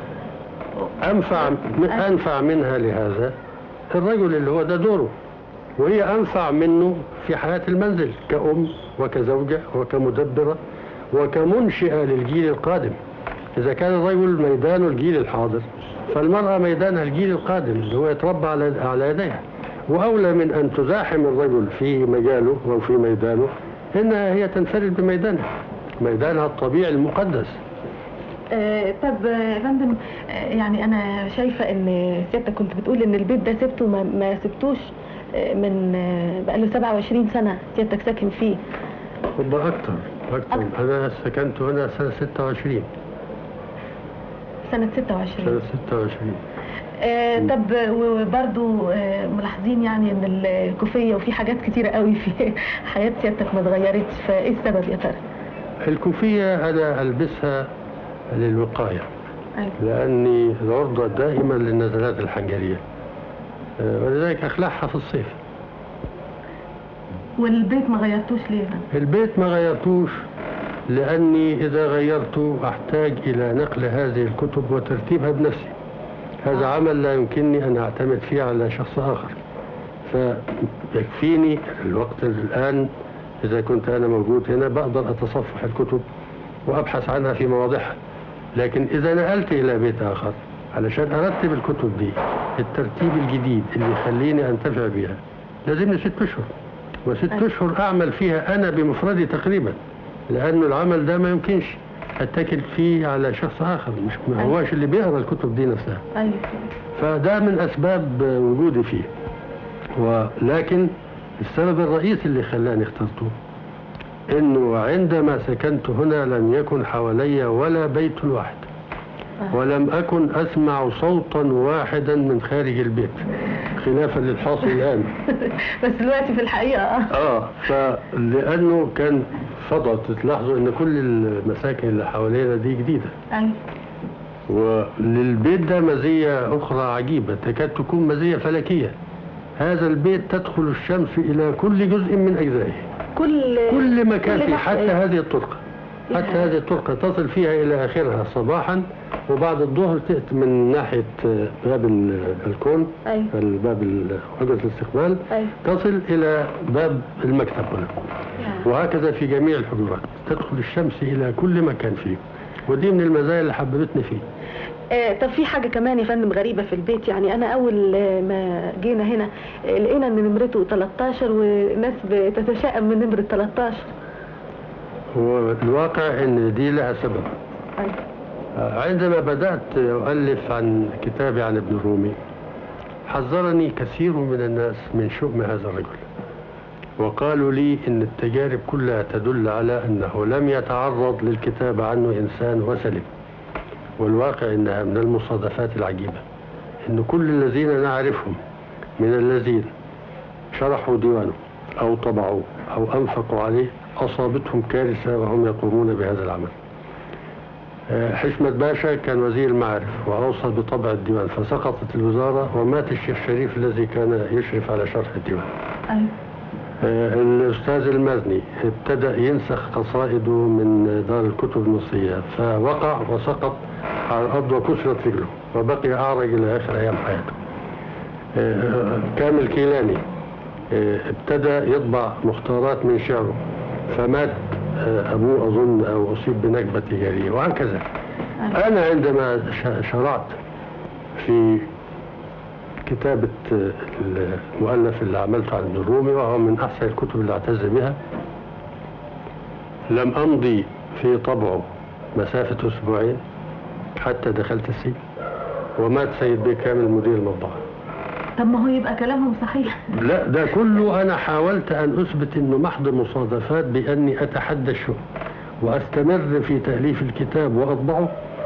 أنفع منها لهذا الرجل اللي هو ده دوره، وهي أنفع منه في حياة المنزل كأم وكزوجة وكمدبرة وكمنشئة للجيل القادم. إذا كان الرجل ميدان الجيل الحاضر، فالمرأة ميدانها الجيل القادم اللي هو يتربى على يديها، وأولى من أن تزاحم الرجل في مجاله أو في ميدانه إنها هي تنفرد ميدانها الطبيعي المقدس. طب يا فندم، يعني أنا شايفة إن سيادتك كنت بتقول إن البيت ده سبته ما سبتوش من بقاله 27 سنة سيادتك ساكن فيه. ربما أكتر. أنا سكنت هنا سنة 26. سنة 26. طب وبرضو ملاحظين يعني ان الكوفية وفي حاجات كتيرة قوي في حياة سيادتك ما اتغيرتش، فايه السبب يا ترى؟ الكوفية انا البسها للوقاية، لاني عرضة دائما للنزلات الحنجرية، ولذلك اخلعها في الصيف. والبيت ما غيرتوش ليه؟ البيت ما غيرتوش لاني اذا غيرته احتاج الى نقل هذه الكتب وترتيبها بنفسي. هذا عمل لا يمكنني أن أعتمد فيه على شخص آخر، فيكفيني الوقت الآن إذا كنت أنا موجود هنا بقدر أتصفح الكتب وأبحث عنها في مواضعها. لكن إذا نقلت إلى بيت آخر علشان أرتب الكتب دي الترتيب الجديد اللي يخليني أنتفع بها، لازمني 6 أشهر، و6 أشهر أعمل فيها أنا بمفردي تقريبا، لأنه العمل ده ما يمكنش أتكل فيه على شخص آخر، مش ما هواش اللي بيقرأ الكتب دي نفسها. فده من أسباب وجودي فيه. ولكن السبب الرئيسي اللي خلاني اخترته إنه عندما سكنت هنا لم يكن حوالي ولا بيت واحد، ولم أكن أسمع صوتا واحدا من خارج البيت. خلافا للحاصل الآن. بس دلوقتي في الحقيقة فلأنه كان فضل تلاحظوا إن كل المساكن اللي حوالينا دي جديدة. أيوة. وللبيت ده مزية أخرى عجيبة تكاد تكون مزية فلكية. هذا البيت تدخل الشمس إلى كل جزء من أجزائه، كل مكان فيه، حتى هذه الطرقة، حتى هذه الطرقة تصل فيها إلى آخرها صباحا، وبعد الظهر تأتي من ناحية باب الكون، أيوة. باب حجرة الاستقبال، أيوة. تصل إلى باب المكتب هنا. وهكذا في جميع الحجرات تدخل الشمس إلى كل مكان فيه، ودي من المزايا اللي حببتني فيه. طب في حاجة كمان يا فندم غريبة في البيت، يعني أنا أول ما جينا هنا لقينا إن نمرته 13 وناس بتتشائم من نمرة 13. هو الواقع إن دي لها سبب. عندما بدأت أؤلف عن كتابي عن ابن رومي حذرني كثير من الناس من شؤم هذا الرجل، وقالوا لي إن التجارب كلها تدل على أنه لم يتعرض للكتابة عنه إنسان وسلم. والواقع إنها من المصادفات العجيبة إن كل الذين نعرفهم من الذين شرحوا ديوانه أو طبعوا أو أنفقوا عليه أصابتهم كارثة وهم يقومون بهذا العمل. حشمت باشا كان وزير المعارف وأوصى بطبع الديوان، فسقطت الوزارة ومات الشيخ شريف الذي كان يشرف على شرح الديوان. الأستاذ المازني ابتدأ ينسخ قصائده من دار الكتب المصرية، فوقع وسقط على الأرض وكسرت رجله وبقي أعرج إلى آخر أيام حياته. كامل كيلاني ابتدى يطبع مختارات من شعره، فمات أبوه أظن أو أصيب بنكبة تجارية، وهكذا. أنا عندما شرعت في كتابة المؤلف اللي عملته عن ابن الرومي، وهو من أحسن الكتب اللي اعتز بها، لم أمضي في طبعه مسافة أسبوعين حتى دخلت السجن، ومات سيد بيه كامل مدير المطبعة. طب ما هو يبقى كلامهم صحيح. لا، ده كله أنا حاولت أن أثبت إنه محض مصادفات، بأني أتحدى الشؤم وأستمر في تأليف الكتاب وأطبعه،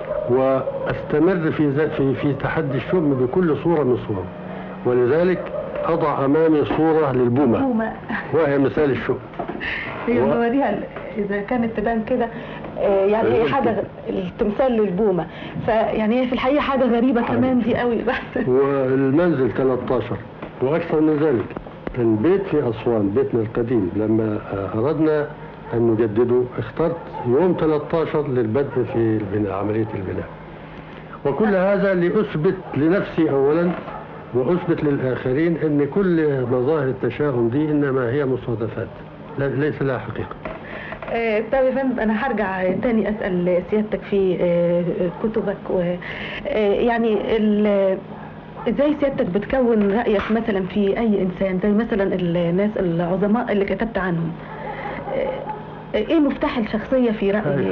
واستمر في تحدي الشؤم بكل صورة من صوره. ولذلك اضع امامي صورة للبومة وهي مثال الشؤم. هي بوريها اذا كانت تبان كده، يعني هي حاجة التمثال للبومة، فيعني هي في الحقيقة حاجة غريبة كمان دي قوي. والمنزل 13 واكثر من ذلك. البيت في اسوان بيتنا القديم لما اردنا أن نجدده اخترت يوم 13 للبدء في البناء، عملية البناء. وكل هذا لأثبت لنفسي أولا وأثبت للآخرين أن كل مظاهر التشاؤم دي إنما هي مصادفات ليس لها حقيقة. طيب يا فندم، أنا هرجع تاني أسأل سيادتك في كتبك، يعني ازاي سيادتك بتكون رأيك مثلا في أي إنسان، زي مثلا الناس العظماء اللي كتبت عنهم؟ ايه مفتاح الشخصية في رأيك؟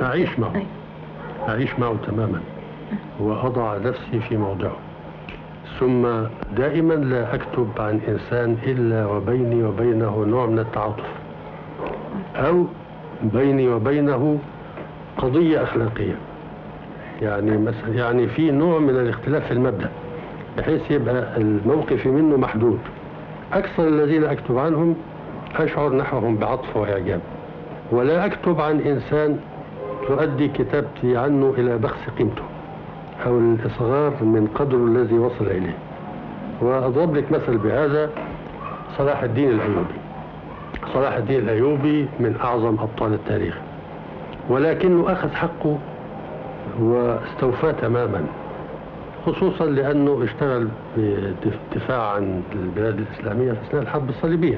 أعيش معه تماما وأضع نفسي في موضعه، ثم دائما لا أكتب عن إنسان إلا وبيني وبينه نوع من التعاطف، أو بيني وبينه قضية أخلاقية، يعني مثلا يعني في نوع من الاختلاف في المبدأ، بحيث يبقى الموقف منه محدود. أكثر الذين أكتب عنهم أشعر نحوهم بعطف وإعجاب، ولا أكتب عن إنسان تؤدي كتابتي عنه إلى بخس قيمته أو الإصغار من قدره الذي وصل إليه. وأضرب لك مثل بهذا صلاح الدين الأيوبي. صلاح الدين الأيوبي من أعظم أبطال التاريخ، ولكنه أخذ حقه واستوفاه تماما، خصوصا لأنه اشتغل بالدفاع عن البلاد الإسلامية في أثناء الحرب الصليبية.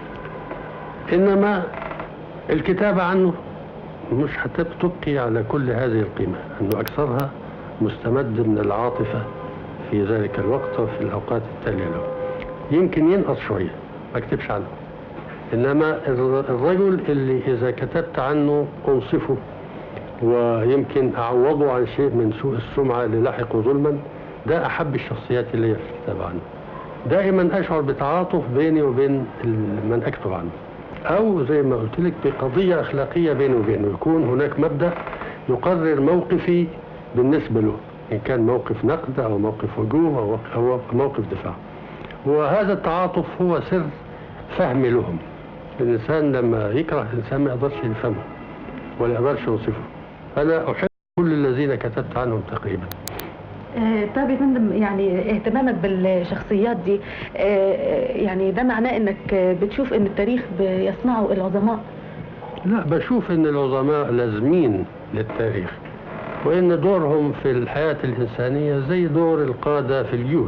إنما الكتابة عنه مش هتبقي على كل هذه القيمة، أنه أكثرها مستمد من العاطفة في ذلك الوقت وفي الأوقات التالية له. يمكن ينقص شوية ما أكتبش عنه، إنما الرجل اللي إذا كتبت عنه أنصفه ويمكن أعوضه عن شيء من سوء السمعة اللي لحقه ظلما، ده أحب الشخصيات اللي هي في الكتاب عنه. دائما أشعر بتعاطف بيني وبين من أكتب عنه، أو زي ما قلت لك بقضية أخلاقية بيني وبينه، يكون هناك مبدأ يقرر موقفي بالنسبة له، إن كان موقف نقد أو موقف هجوم أو موقف دفاع. وهذا التعاطف هو سر فهم لهم. الإنسان لما يكره إنسان ما يقدرش يفهمه ولا يقدرش يوصفه. أنا أحب كل الذين كتبت عنهم تقريبا. طيب يا فندم، يعني اهتمامك بالشخصيات دي يعني ده معناه انك بتشوف ان التاريخ بيصنعه العظماء؟ لا، بشوف ان العظماء لازمين للتاريخ، وان دورهم في الحياة الإنسانية زي دور القادة في الجيوش.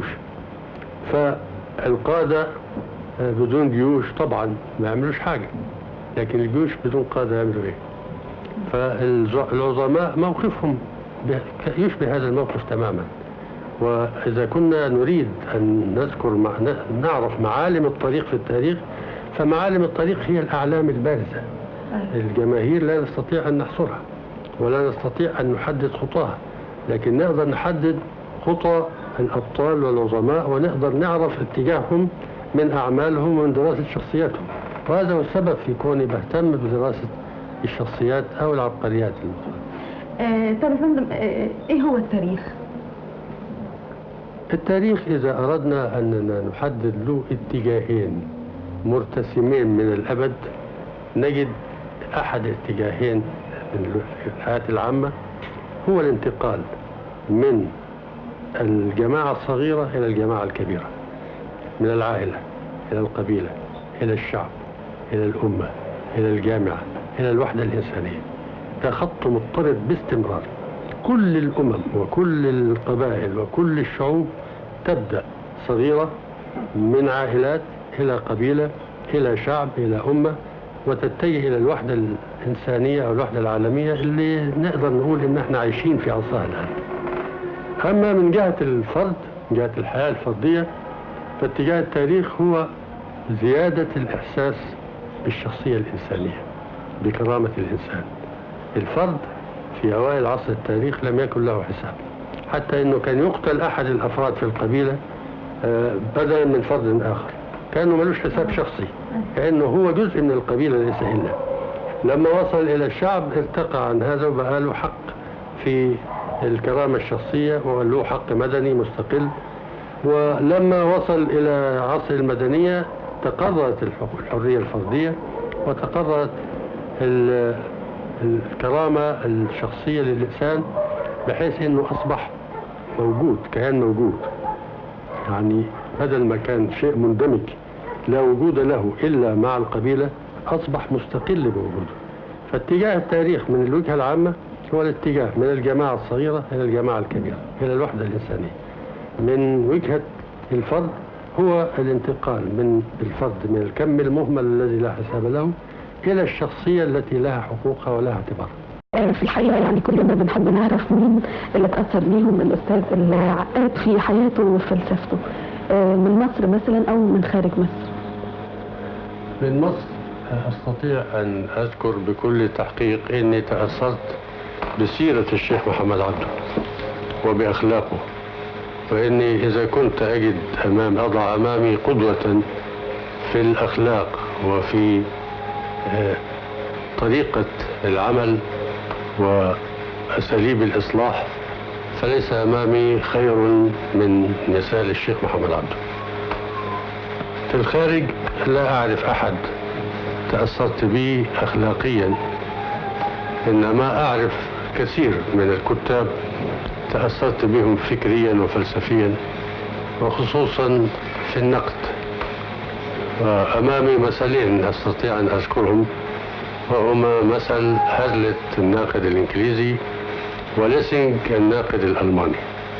فالقادة بدون جيوش طبعا ما يعملوش حاجة، لكن الجيوش بدون قادة يعملوا ايه؟ فالعظماء موقفهم يشبه هذا الموقف تماما. وإذا كنا نريد أن نعرف معالم الطريق في التاريخ، فمعالم الطريق هي الأعلام البارزة. الجماهير لا نستطيع أن نحصرها ولا نستطيع أن نحدد خطاها، لكن نقدر نحدد خطى الأبطال والعظماء، ونقدر نعرف اتجاههم من أعمالهم ومن دراسة شخصياتهم. وهذا هو السبب في كوني بهتم بدراسة الشخصيات أو العبقريات. طب يا فندم، إيه هو التاريخ؟ التاريخ إذا أردنا أننا نحدد له اتجاهين مرتسمين من الأبد، نجد أحد الاتجاهين في الحياة العامة هو الانتقال من الجماعة الصغيرة إلى الجماعة الكبيرة، من العائلة إلى القبيلة إلى الشعب إلى الأمة إلى الجامعة إلى الوحدة الإنسانية. ده خط مضطرد باستمرار. كل الأمم وكل القبائل وكل الشعوب تبدأ صغيرة، من عائلات إلى قبيلة إلى شعب إلى أمة، وتتجه إلى الوحدة الإنسانية أو الوحدة العالمية اللي نقدر نقول إن احنا عايشين في عصرها الآن. أما من جهة الفرد، من جهة الحياة الفردية، فاتجاه التاريخ هو زيادة الإحساس بالشخصية الإنسانية، بكرامة الإنسان. الفرد في أوائل عصر التاريخ لم يكن له حساب، حتى أنه كان يقتل أحد الأفراد في القبيلة بدلا من فرد آخر، كأنه ملوش حساب شخصي، كأنه هو جزء من القبيلة ليس إلا. لما وصل إلى الشعب ارتقى عن هذا وبقى له حق في الكرامة الشخصية وله حق مدني مستقل. ولما وصل إلى عصر المدنية تقررت الحرية الفردية وتقررت الكرامة الشخصية للإنسان، بحيث أنه أصبح موجود، كيان موجود. يعني بدل ما كان شيء مندمج لا وجود له إلا مع القبيلة، أصبح مستقل بوجوده. فاتجاه التاريخ من الوجهة العامة هو الاتجاه من الجماعة الصغيرة إلى الجماعة الكبيرة إلى الوحدة الإنسانية. من وجهة الفرد هو الانتقال من الفرد من الكم المهمل الذي لا حساب له إلى الشخصية التي لها حقوقها ولها اعتبار. في الحقيقة يعني كلنا بنحب نعرف مين اللي تأثر بيهم الأستاذ العقاد في حياته وفلسفته، من مصر مثلا أو من خارج مصر. من مصر أستطيع أن أذكر بكل تحقيق أني تأثرت بسيرة الشيخ محمد عبده وبأخلاقه، وإني إذا كنت أضع أمامي قدوة في الأخلاق وفي طريقة العمل وأساليب الإصلاح، فليس أمامي خير من مثال الشيخ محمد عبده. في الخارج لا أعرف أحد تأثرت به أخلاقيا، إنما أعرف كثير من الكتاب تأثرت بهم فكريا وفلسفيا، وخصوصا في النقد. وأمامي مثلين أستطيع أن أذكرهم، وهما مثل هازلت الناقد الإنجليزي وليسينج الناقد الألماني.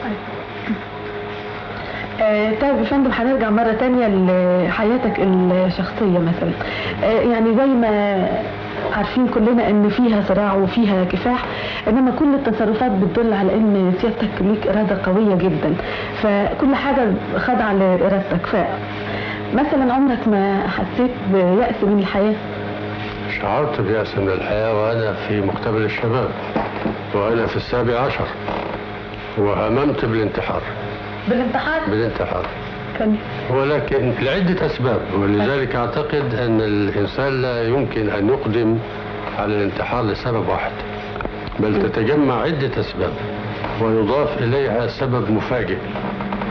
طيب يا فندم، هنرجع مرة تانية لحياتك الشخصية مثلا. يعني زي ما عارفين كلنا ان فيها صراع وفيها كفاح، انما كل التصرفات بتدل على ان سيادتك ليك إرادة قوية جدا، فكل حاجة خاضعة لإرادتك. فمثلا عمرك ما حسيت بيأس من الحياة؟ شعرت بيأس من الحياة وأنا في مقتبل الشباب، وأنا في 17 وهممت بالانتحار. بالانتحار ولكن لعدة أسباب، ولذلك أعتقد أن الإنسان لا يمكن أن يقدم على الانتحار لسبب واحد، بل تتجمع عدة أسباب ويضاف إليها سبب مفاجئ،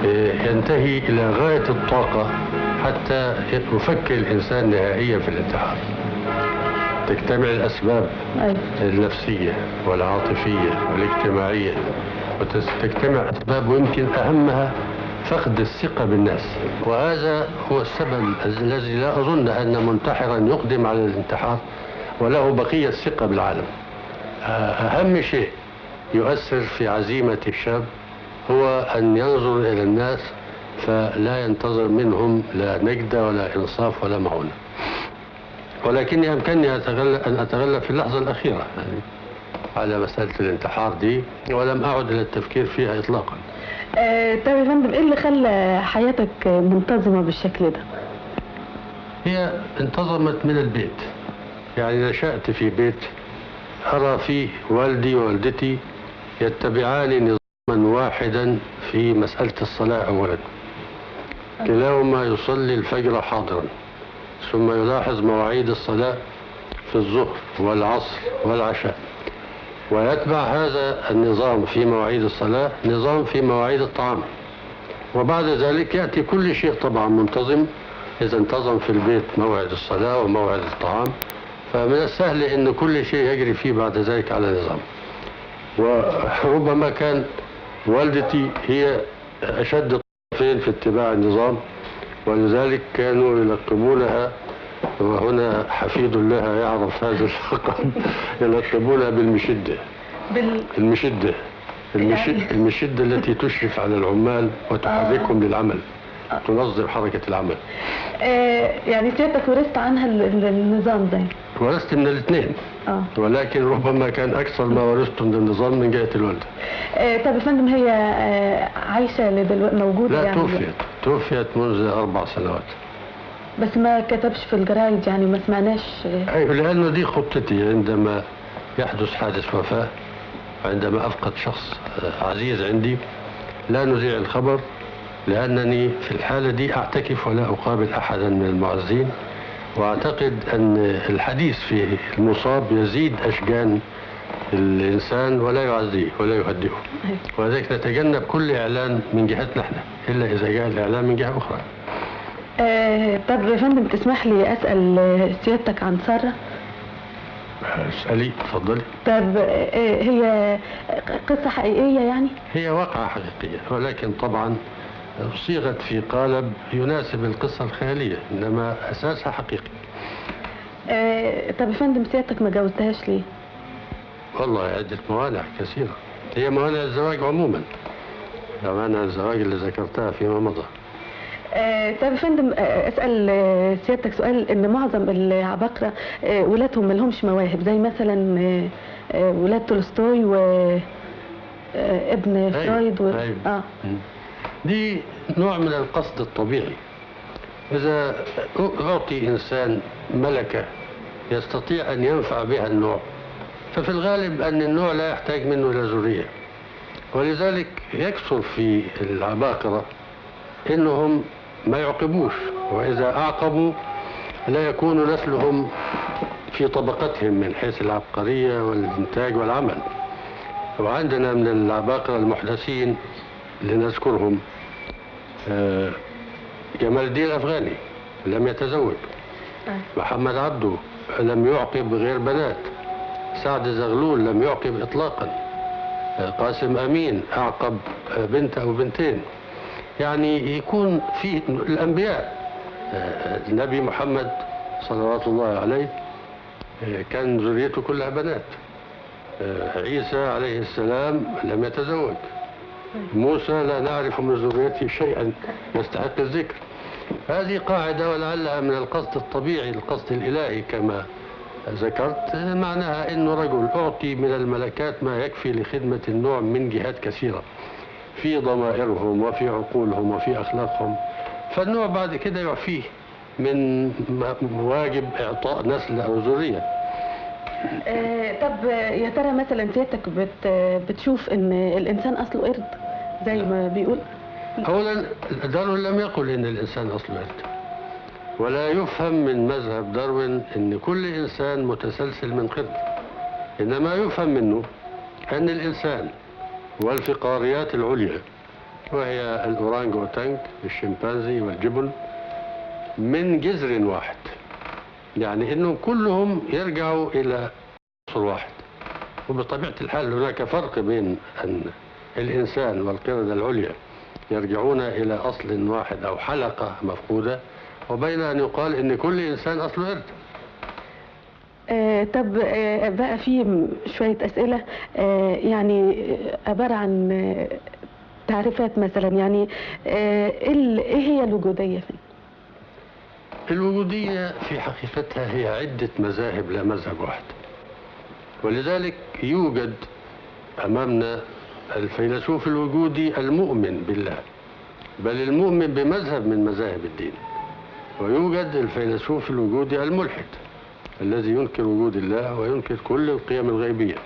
ينتهي إلى غاية الطاقة حتى يفكر الإنسان نهائيا في الانتحار. تجتمع الأسباب النفسية والعاطفية والاجتماعية، وتجتمع أسباب ويمكن أهمها فقد الثقة بالناس، وهذا هو السبب الذي لا أظن أن منتحرا يقدم على الانتحار وله بقية الثقة بالعالم. أهم شيء يؤثر في عزيمة الشاب هو أن ينظر إلى الناس فلا ينتظر منهم لا نجدة ولا إنصاف ولا معونة. ولكن يمكنني أن أتغلب في اللحظة الأخيرة يعني على مسألة الانتحار دي، ولم أعد إلى التفكير فيها إطلاقا. طيب يا فندم، إيه اللي خلى حياتك منتظمة بالشكل ده؟ هي انتظمت من البيت. يعني نشأت في بيت أرى فيه والدي ووالدتي يتبعان نظاما واحدا في مسألة الصلاة. أولا كلاهما يصلي الفجر حاضرا، ثم يلاحظ مواعيد الصلاة في الظهر والعصر والعشاء، ويتبع هذا النظام في مواعيد الصلاة نظام في مواعيد الطعام، وبعد ذلك يأتي كل شيء طبعا منتظم. إذا انتظم في البيت موعد الصلاة وموعد الطعام، فمن السهل أن كل شيء يجري فيه بعد ذلك على نظام. وربما كان والدتي هي أشد الطرفين في اتباع النظام، ولذلك كانوا يلقبونها، وهنا حفيد لها يعرف هذا اللقب، يلقبونها بالمشدة. المشدة التي تشرف على العمال وتحركهم للعمل، تنظم حركة العمل. يعني سيادتك ورثت عنها النظام ده؟ ورثت من الاثنين، ولكن ربما كان أكثر ما ورثته من النظام من جهة الوالدة. طب يا فندم، هي عايشة موجودة؟ لا، يعني توفيت منذ 4 سنوات. بس ما كتبش في الجرايد يعني؟ ما سمعناش؟ أيوة، لأنه دي خطتي عندما يحدث حادث وفاة، عندما أفقد شخص عزيز عندي، لا نذيع الخبر، لأنني في الحالة دي أعتكف ولا أقابل أحدا من المعزين، وأعتقد أن الحديث في المصاب يزيد أشجان الإنسان ولا يعزيه ولا يهدئه، ولذلك نتجنب كل إعلان من جهتنا احنا إلا إذا جاء الإعلان من جهة أخرى. طب يا فندم، تسمح لي أسأل سيادتك عن سارة؟ اسألي، اتفضلي. طب هي قصة حقيقية يعني؟ هي واقعة حقيقية، ولكن طبعا صيغت في قالب يناسب القصة الخيالية، إنما أساسها حقيقي. طب يا فندم، سيادتك ما جوزتهاش ليه؟ والله عدة موانع كثيرة، هي موانع الزواج عموما، موانع الزواج اللي ذكرتها فيما مضى. طب يا فندم، أسأل سيادتك سؤال. إن معظم العباقرة ولادهم ما لهمش مواهب، زي مثلا ولاد تولستوي وابن فرويد أيوة. دي نوع من القصد الطبيعي. إذا أعطي إنسان ملكة يستطيع أن ينفع بها النوع، ففي الغالب أن النوع لا يحتاج منه إلى ذرية، ولذلك يكثر في العباقرة إنهم ما يعقبوش، وإذا أعقبوا لا يكون نسلهم في طبقتهم من حيث العبقرية والإنتاج والعمل. وعندنا من العباقرة المحدثين اللي نذكرهم جمال الدين الأفغاني لم يتزوج، محمد عبده لم يعقب غير بنات، سعد زغلول لم يعقب إطلاقا، قاسم أمين أعقب بنت أو بنتين. يعني يكون في الأنبياء، النبي محمد صلوات الله عليه كان ذريته كلها بنات، عيسى عليه السلام لم يتزوج، موسى لا نعرف من ذريته شيئا يستحق الذكر. هذه قاعدة ولعلها من القصد الطبيعي، القصد الإلهي كما ذكرت، معناها أنه رجل أعطي من الملكات ما يكفي لخدمة النوع من جهات كثيرة، في ضمائرهم وفي عقولهم وفي أخلاقهم، فالنوع بعد كده يعفيه من واجب إعطاء نسل أو ذرية. طب يا ترى مثلا سيادتك بتشوف ان الانسان اصله قرد زي ما بيقول؟ اولا داروين لم يقل ان الانسان اصله قرد، ولا يفهم من مذهب داروين ان كل انسان متسلسل من قرد، انما يفهم منه ان الانسان والفقاريات العليا وهي الأورانج أوتانج، الشمبانزي والجبل، من جذر واحد، يعني إنهم كلهم يرجعوا إلى أصل واحد. وبطبيعة الحال هناك فرق بين أن الإنسان والقردة العليا يرجعون إلى أصل واحد أو حلقة مفقودة، وبين أن يقال إن كل إنسان أصله قرد. طب بقى في شوية أسئلة يعني عبارة عن تعريفات مثلا، يعني إيه هي الوجودية؟ الوجودية في حقيقتها هي عدة مذاهب لا مذهب واحد، ولذلك يوجد أمامنا الفيلسوف الوجودي المؤمن بالله، بل المؤمن بمذهب من مذاهب الدين، ويوجد الفيلسوف الوجودي الملحد الذي ينكر وجود الله وينكر كل القيم الغيبية،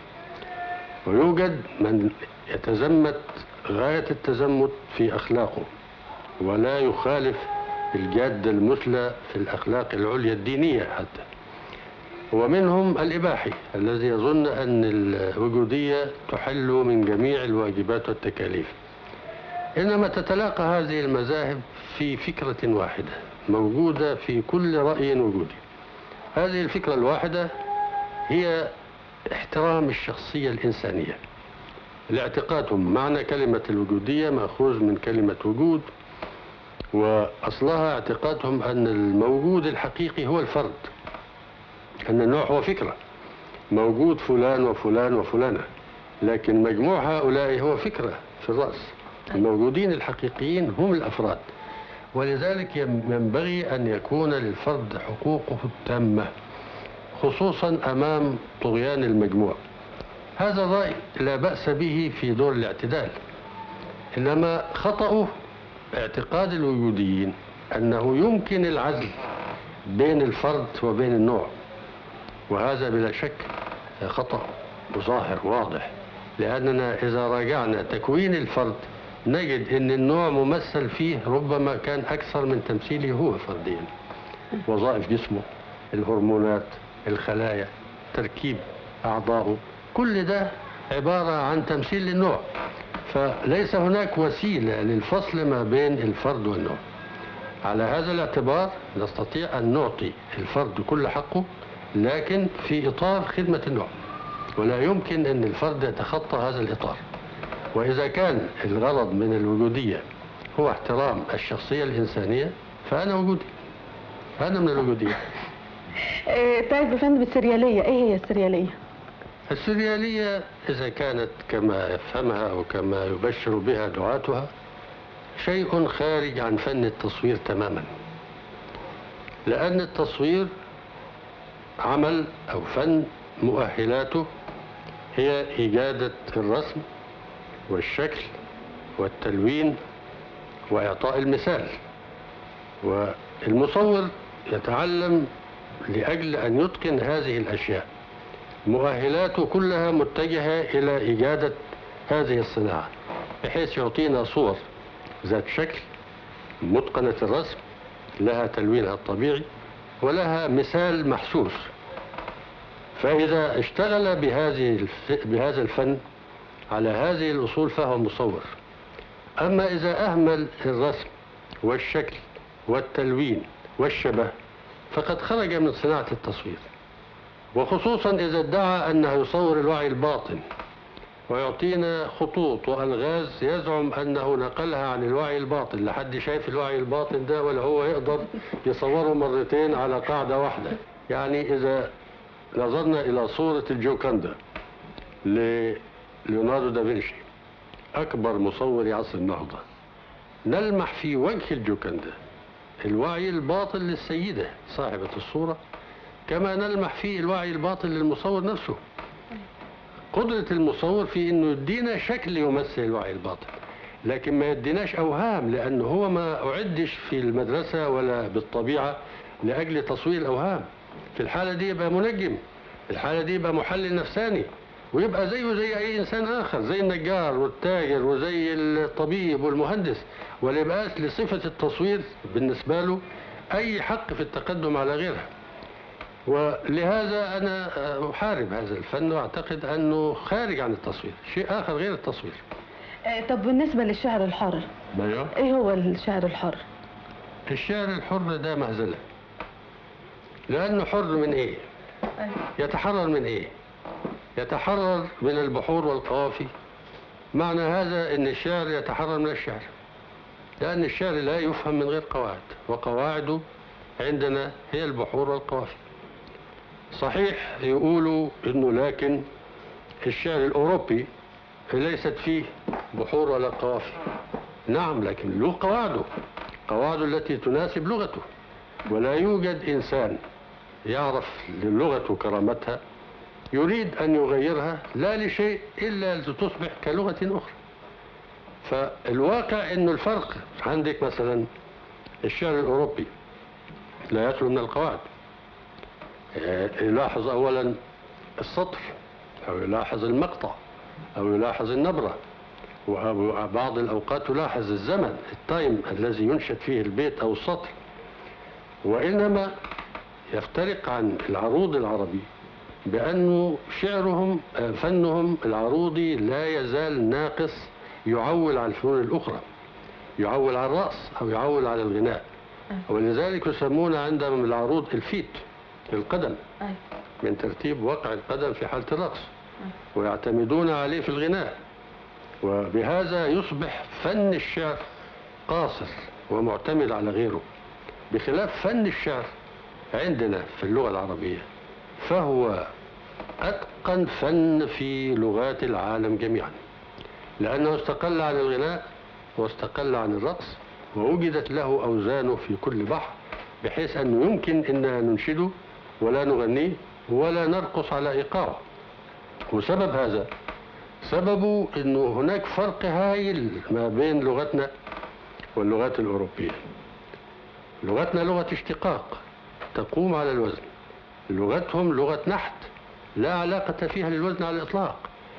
ويوجد من يتزمت غاية التزمت في أخلاقه ولا يخالف الجادة المثلى في الأخلاق العليا الدينية حتى، ومنهم الإباحي الذي يظن أن الوجودية تحل من جميع الواجبات والتكاليف. إنما تتلاقى هذه المذاهب في فكرة واحدة موجودة في كل رأي وجودي. هذه الفكرة الواحدة هي احترام الشخصية الإنسانية. لاعتقادهم معنى كلمة الوجودية مأخوذ من كلمة وجود، وأصلها اعتقادهم أن الموجود الحقيقي هو الفرد، أن النوع هو فكرة، موجود فلان وفلان وفلانة، لكن مجموع هؤلاء هو فكرة في الرأس. الموجودين الحقيقيين هم الأفراد، ولذلك ينبغي أن يكون للفرد حقوقه التامة، خصوصا أمام طغيان المجموع. هذا الرأي لا بأس به في دور الاعتدال، إنما خطأه اعتقاد الوجوديين أنه يمكن العزل بين الفرد وبين النوع، وهذا بلا شك خطأ ظاهر واضح، لأننا إذا راجعنا تكوين الفرد نجد أن النوع ممثل فيه ربما كان أكثر من تمثيله هو فرديا. وظائف جسمه، الهرمونات، الخلايا، تركيب أعضائه، كل ده عبارة عن تمثيل للنوع، فليس هناك وسيلة للفصل ما بين الفرد والنوع. على هذا الاعتبار نستطيع أن نعطي الفرد كل حقه، لكن في إطار خدمة النوع، ولا يمكن أن الفرد يتخطى هذا الإطار. وإذا كان الغرض من الوجودية هو احترام الشخصية الإنسانية فأنا وجودي، أنا من الوجودية. طيب يا فندم، السريالية إيه هي السريالية؟ السريالية إذا كانت كما يفهمها وكما يبشر بها دعاتها شيء خارج عن فن التصوير تماما، لأن التصوير عمل أو فن مؤهلاته هي إجادة الرسم والشكل والتلوين وإعطاء المثال، والمصور يتعلم لأجل أن يتقن هذه الأشياء، مؤهلاته كلها متجهة إلى إجادة هذه الصناعة، بحيث يعطينا صور ذات شكل متقنة الرسم، لها تلوينها الطبيعي ولها مثال محسوس. فإذا اشتغل بهذا الفن على هذه الأصول فهو مصور. أما إذا أهمل الرسم والشكل والتلوين والشبه فقد خرج من صناعة التصوير، وخصوصا إذا ادعى أنه يصور الوعي الباطن ويعطينا خطوط وألغاز يزعم أنه نقلها عن الوعي الباطن. لحد شايف الوعي الباطن ده ولا هو يقدر يصوره مرتين على قاعدة واحدة. يعني إذا نظرنا إلى صورة الجوكاندا لليوناردو دافنشي أكبر مصور عصر النهضة، نلمح في وجه الجوكاندا الوعي الباطن للسيدة صاحبة الصورة، كما نلمح فيه الوعي الباطن للمصور نفسه. قدرة المصور في انه يدينا شكل يمثل الوعي الباطن، لكن ما يديناش اوهام، لانه هو ما اعدش في المدرسة ولا بالطبيعة لاجل تصوير الاوهام. في الحالة دي يبقى منجم، في الحالة دي يبقى محلل نفساني، ويبقى زيه زي اي انسان اخر، زي النجار والتاجر وزي الطبيب والمهندس، ولا يبقاش لصفة التصوير بالنسبة له اي حق في التقدم على غيرها. ولهذا أنا أحارب هذا الفن وأعتقد أنه خارج عن التصوير، شيء آخر غير التصوير. طب بالنسبة للشعر الحر، ايوه، ايه هو الشعر الحر؟ الشعر الحر ده مهزلة، لأنه حر من إيه؟ يتحرر من إيه؟ يتحرر من البحور والقوافي. معنى هذا أن الشعر يتحرر من الشعر، لأن الشعر لا يفهم من غير قواعد، وقواعده عندنا هي البحور والقوافي. صحيح يقولوا أنه لكن الشعر الأوروبي ليست فيه بحور ولا قوافي. نعم، لكن له قواعده التي تناسب لغته، ولا يوجد إنسان يعرف للغة كرامتها يريد أن يغيرها لا لشيء إلا لتصبح كلغة أخرى. فالواقع أن الفرق عندك مثلا الشعر الأوروبي لا يخلو من القواعد. يلاحظ أولا السطر، أو يلاحظ المقطع، أو يلاحظ النبرة، وبعض الأوقات يلاحظ الزمن، التايم الذي ينشد فيه البيت أو السطر. وإنما يفترق عن العروض العربي بأنه شعرهم فنهم العروضي لا يزال ناقص، يعول على الفنون الأخرى، يعول على الرأس أو يعول على الغناء. ولذلك يسمون عندهم العروض الفيت، القدم، من ترتيب وقع القدم في حالة الرقص، ويعتمدون عليه في الغناء. وبهذا يصبح فن الشعر قاصر ومعتمد على غيره، بخلاف فن الشعر عندنا في اللغة العربية، فهو أتقن فن في لغات العالم جميعا، لأنه استقل عن الغناء واستقل عن الرقص، ووجدت له أوزانه في كل بحر، بحيث أنه يمكن أننا ننشده ولا نغنيه ولا نرقص على إيقاعه. وسبب هذا سببه أنه هناك فرق هائل ما بين لغتنا واللغات الأوروبية. لغتنا لغة اشتقاق تقوم على الوزن، لغتهم لغة نحت لا علاقة فيها للوزن على الإطلاق.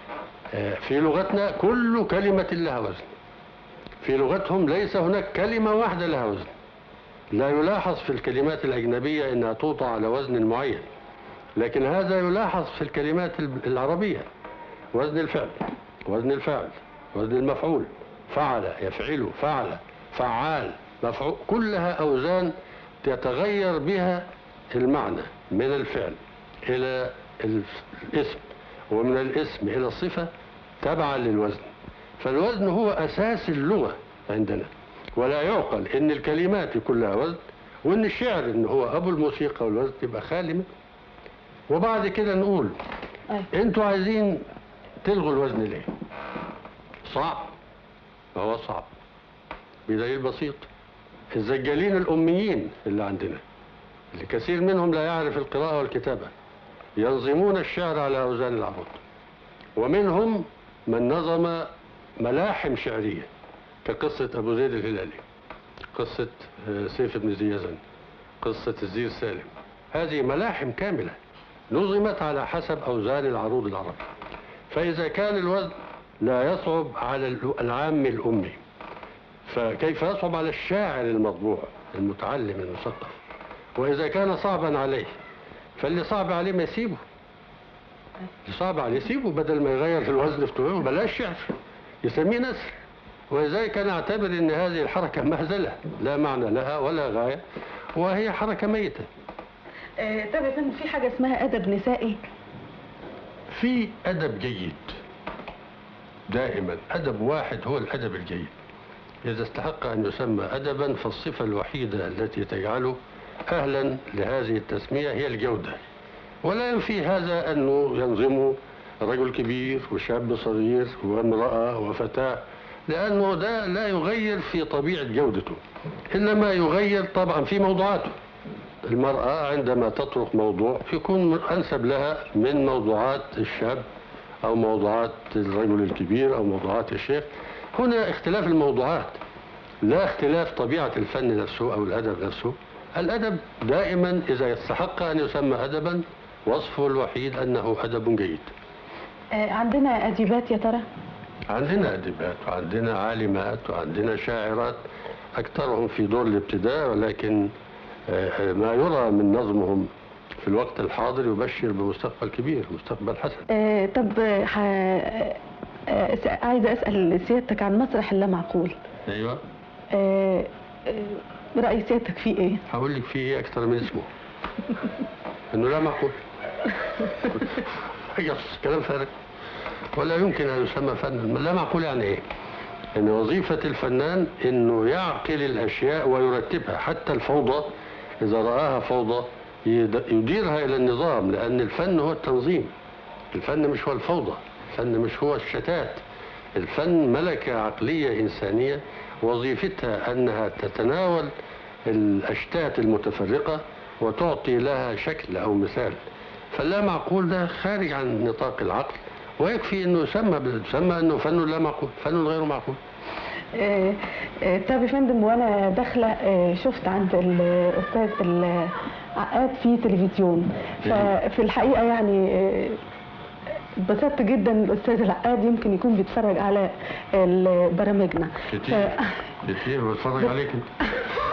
في لغتنا كل كلمة لها وزن، في لغتهم ليس هناك كلمة واحدة لها وزن. لا يلاحظ في الكلمات الأجنبية أنها توضع على وزن معين، لكن هذا يلاحظ في الكلمات العربية: وزن الفعل، وزن الفاعل، وزن المفعول، فعل، يفعل، فعل، فعال، مفعول، كلها أوزان تتغير بها المعنى من الفعل إلى الاسم، ومن الاسم إلى الصفة تبعا للوزن. فالوزن هو أساس اللغة عندنا، ولا يعقل إن الكلمات كلها وزن، وإن الشعر إن هو أبو الموسيقى والوزن يبقى خالي منه. وبعد كده نقول أنتوا عايزين تلغوا الوزن ليه؟ صعب، هو صعب بدليل بسيط: الزجالين الأميين اللي عندنا، اللي كثير منهم لا يعرف القراءة والكتابة، ينظمون الشعر على أوزان العروض. ومنهم من نظم ملاحم شعرية كقصة أبو زيد الهلالي، قصة سيف بن زيزن، قصة الزير سالم. هذه ملاحم كاملة نظمت على حسب أوزان العروض العربي. فإذا كان الوزن لا يصعب على العام الأمي، فكيف يصعب على الشاعر المطبوع المتعلم المثقف؟ وإذا كان صعبا عليه، فاللي صعب عليه ما يسيبه، اللي صعب عليه يسيبه، بدل ما يغير في الوزن بتوعه بلاش شعر، يسميه نثر. ولذلك أنا أعتبر أن هذه الحركة مهزلة لا معنى لها ولا غاية، وهي حركة ميتة. طب يا فندم، في حاجة اسمها أدب نسائي؟ في أدب جيد، دائما أدب واحد هو الأدب الجيد. إذا استحق أن يسمى أدبا فالصفة الوحيدة التي تجعله أهلا لهذه التسمية هي الجودة. ولا ينفي هذا أنه ينظمه رجل كبير وشاب صغير وامرأة وفتاة، لأنه ده لا يغير في طبيعة جودته، إنما يغير طبعا في موضوعاته. المرأة عندما تطرق موضوع يكون أنسب لها من موضوعات الشاب أو موضوعات الرجل الكبير أو موضوعات الشيخ. هنا اختلاف الموضوعات، لا اختلاف طبيعة الفن نفسه أو الأدب نفسه. الأدب دائما إذا يستحق أن يسمى أدبا وصفه الوحيد أنه أدب جيد. عندنا أديبات يا ترى؟ عندنا أديبات وعندنا عالمات وعندنا شاعرات، أكثرهم في دور الابتداء، ولكن ما يرى من نظمهم في الوقت الحاضر يبشر بمستقبل كبير، مستقبل حسن. طب عايزة أسأل سيادتك عن مسرح اللامعقول. ايوه. رأي سيادتك فيه ايه؟ هقول لك فيه ايه اكتر من اسمه. انه لا معقول. كلام فارغ. ولا يمكن ان يسمى فن. لا معقول يعني ايه؟ ان وظيفة الفنان انه يعقل الاشياء ويرتبها، حتى الفوضى اذا رآها فوضى يديرها الى النظام، لان الفن هو التنظيم. الفن مش هو الفوضى، الفن مش هو الشتات. الفن ملكة عقلية إنسانية وظيفتها أنها تتناول الأشتات المتفرقة وتعطي لها شكل أو مثال. فاللا معقول ده خارج عن نطاق العقل، ويكفي أنه يسمى أنه فن لا معقول، فن غير معقول. طب يا فندم، وأنا داخلة شفت عند الأستاذ العقاد في تلفزيون، ففي الحقيقة يعني اتبسطت جدا. الاستاذ العقاد يمكن يكون بيتفرج على برامجنا كتير بتفرج عليك انت.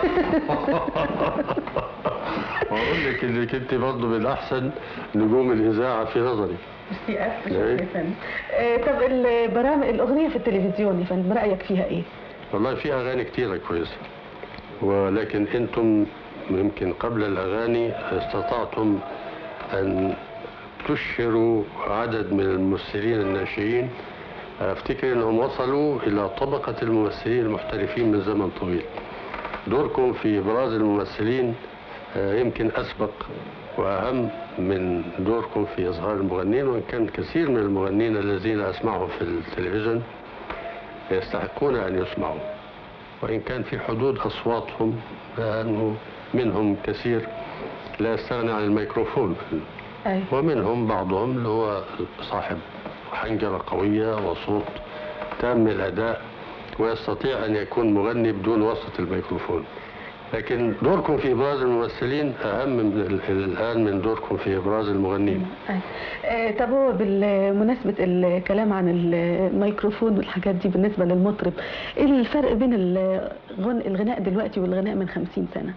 واقول لك انك انت برضه من احسن نجوم الاذاعه في نظري. يا فندم. طب البرامج الاغنيه في التلفزيون يا فندم رايك فيها ايه؟ والله في اغاني كتيره كويسه، ولكن انتم يمكن قبل الاغاني استطعتم ان تشهروا عدد من الممثلين الناشئين. افتكر انهم وصلوا الى طبقة الممثلين المحترفين من زمن طويل. دوركم في ابراز الممثلين يمكن اسبق واهم من دوركم في اظهار المغنيين، وان كان كثير من المغنيين الذين اسمعهم في التلفزيون يستحقون ان يسمعوا، وان كان في حدود اصواتهم، لانه منهم كثير لا يستغني عن الميكروفون. ومنهم بعضهم اللي هو صاحب حنجرة قوية وصوت تام الأداء ويستطيع أن يكون مغني بدون واسطة الميكروفون. لكن دوركم في إبراز الممثلين أهم الآن من دوركم في إبراز المغنين. طب هو بالمناسبة الكلام عن الميكروفون والحاجات دي بالنسبة للمطرب، إيه الفرق بين الغناء دلوقتي والغناء من 50 سنة؟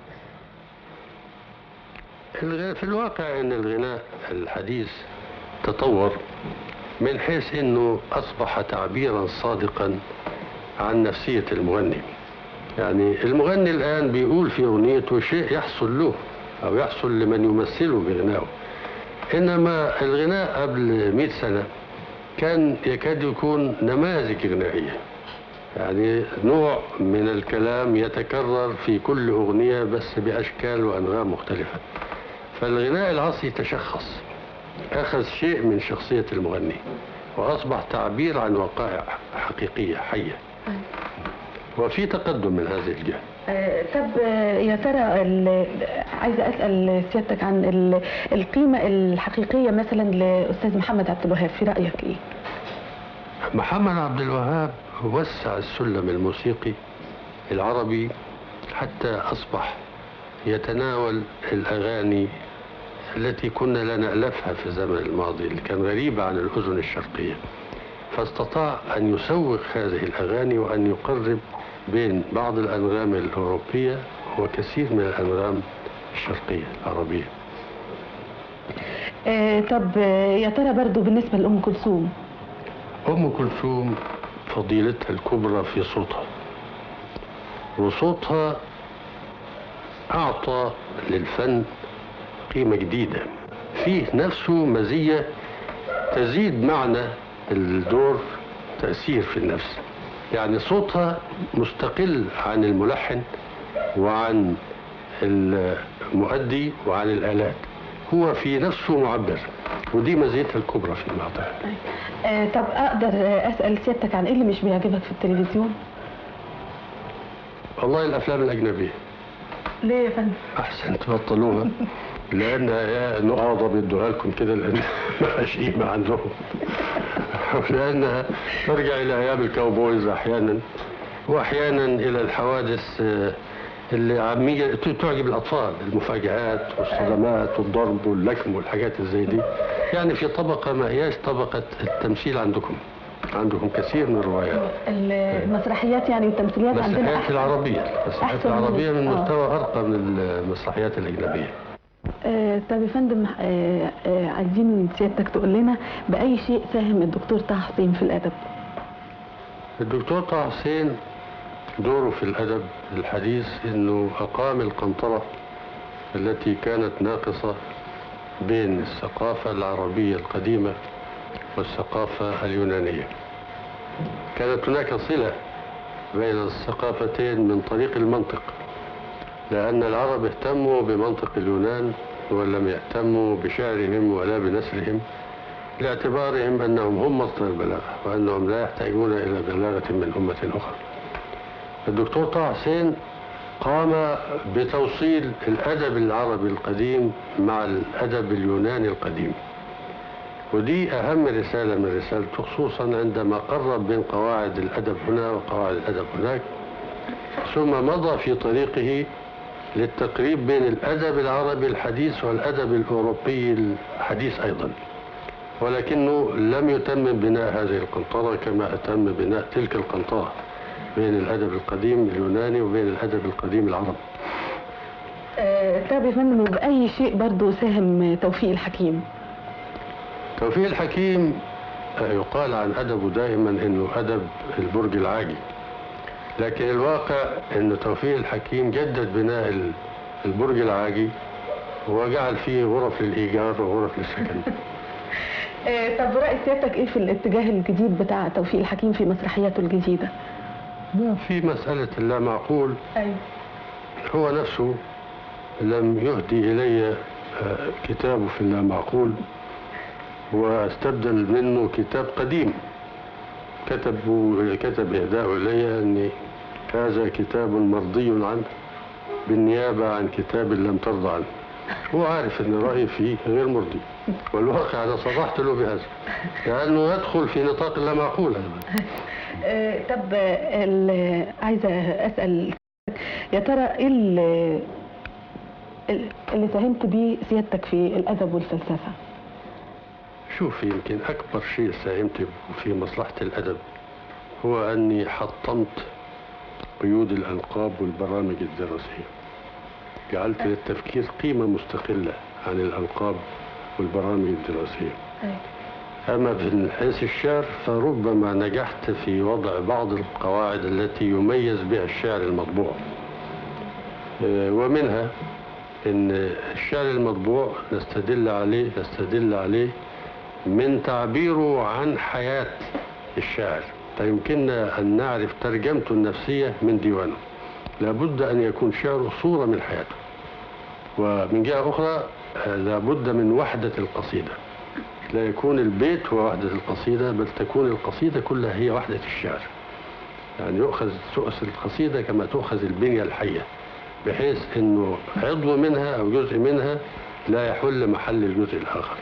في الواقع ان الغناء الحديث تطور من حيث انه اصبح تعبيرا صادقا عن نفسية المغني. يعني المغني الان بيقول في اغنيته شيء يحصل له او يحصل لمن يمثله بغنائه، انما الغناء قبل 100 سنة كان يكاد يكون نماذج غنائية، يعني نوع من الكلام يتكرر في كل اغنية بس باشكال وانغام مختلفة. فالغناء العصري تشخص، أخذ شيء من شخصية المغني وأصبح تعبير عن وقائع حقيقية حية، وفي تقدم من هذه الجهة. طب يا ترى عايزة أسأل سيادتك عن القيمة الحقيقية مثلا لأستاذ محمد عبد الوهاب، في رأيك إيه؟ محمد عبد الوهاب وسع السلم الموسيقي العربي حتى أصبح يتناول الأغاني التي كنا لا نألفها في الزمن الماضي، اللي كان غريبة عن الأذن الشرقية، فاستطاع أن يسوق هذه الأغاني وأن يقرب بين بعض الأنغام الأوروبية وكثير من الأنغام الشرقية العربية. طب يا ترى برضو بالنسبة لأم كلثوم؟ أم كلثوم فضيلتها الكبرى في صوتها، وصوتها أعطى للفن قيمة جديدة، فيه نفسه مزية تزيد معنى الدور تأثير في النفس. يعني صوتها مستقل عن الملحن وعن المؤدي وعن الآلات، هو في نفسه معبر، ودي مزيتها الكبرى في الموضوع. طب أقدر أسأل سيادتك عن إيه اللي مش بيعجبك في التلفزيون؟ والله الأفلام الأجنبية. ليه يا فندم؟ أحسن تبطلوها، لأنها يا نقاضة بيدوها لكم كده، لأن مفيش قيمة عندهم، لأنها ترجع إلى أيام الكاوبويز أحيانا، وأحيانا إلى الحوادث اللي عامية تعجب الأطفال، المفاجآت والصدمات والضرب واللكم والحاجات الزي دي. يعني في طبقة ما هياش طبقة التمثيل عندكم كثير من الروايات، المسرحيات يعني والتمثيليات عندنا المسرحيات العربية، المسرحيات العربية من مستوى أرقى من المسرحيات الأجنبية. طب يا فندم، عايزين من سيادتك تقول لنا بأي شيء ساهم الدكتور طه حسين في الأدب؟ الدكتور طه حسين دوره في الأدب الحديث أنه أقام القنطرة التي كانت ناقصة بين الثقافة العربية القديمة والثقافة اليونانية. كانت هناك صلة بين الثقافتين من طريق المنطق، لأن العرب اهتموا بمنطق اليونان ولم يهتموا بشعرهم ولا بنثرهم، لاعتبارهم أنهم هم مصدر البلاغة وأنهم لا يحتاجون إلى بلاغة من أمة أخرى. الدكتور طه حسين قام بتوصيل الأدب العربي القديم مع الأدب اليوناني القديم، ودي أهم رسالة من رسالته، خصوصا عندما قرب بين قواعد الأدب هنا وقواعد الأدب هناك، ثم مضى في طريقه للتقريب بين الأدب العربي الحديث والأدب الأوروبي الحديث أيضا، ولكنه لم يتم بناء هذه القنطرة كما أتم بناء تلك القنطرة بين الأدب القديم اليوناني وبين الأدب القديم العربي. طب يا فندم، بأي شيء برضو ساهم توفيق الحكيم؟ توفيق الحكيم يقال عن أدبه دائما أنه أدب البرج العاجي، لكن الواقع أن توفيق الحكيم جدد بناء البرج العاجي وجعل فيه غرف للإيجار وغرف للسكن. طب رأي سيادتك إيه في الاتجاه الجديد بتاع توفيق الحكيم في مسرحياته الجديدة؟ في مسألة اللا معقول. أيوة. هو نفسه لم يهدي إلي كتابه في اللا معقول، واستبدل منه كتاب قديم كتب إهداء إلي أن هذا كتاب مرضي عنه بالنيابة عن كتاب لم ترضى عنه. هو عارف أن رأيي فيه غير مرضي، والواقع أنا صرحت له بهذا لأنه يدخل في نطاق اللا معقول. طب عايزة أسأل يا ترى إيه اللي ساهمت بيه سيادتك في الأدب والفلسفة؟ شوف، يمكن أكبر شيء ساهمت في مصلحة الأدب هو أني حطمت قيود الألقاب والبرامج الدراسية، جعلت للتفكير قيمة مستقلة عن الألقاب والبرامج الدراسية. أما من حيث الشعر فربما نجحت في وضع بعض القواعد التي يميز بها الشعر المطبوع، ومنها أن الشعر المطبوع نستدل عليه من تعبيره عن حياة الشاعر، فيمكننا أن نعرف ترجمته النفسية من ديوانه. لابد أن يكون شعره صورة من حياته. ومن جهة أخرى لابد من وحدة القصيدة، لا يكون البيت هو وحدة القصيدة، بل تكون القصيدة كلها هي وحدة الشعر. يعني تؤخذ القصيدة كما تؤخذ البنية الحية، بحيث أنه عضو منها أو جزء منها لا يحل محل الجزء الآخر.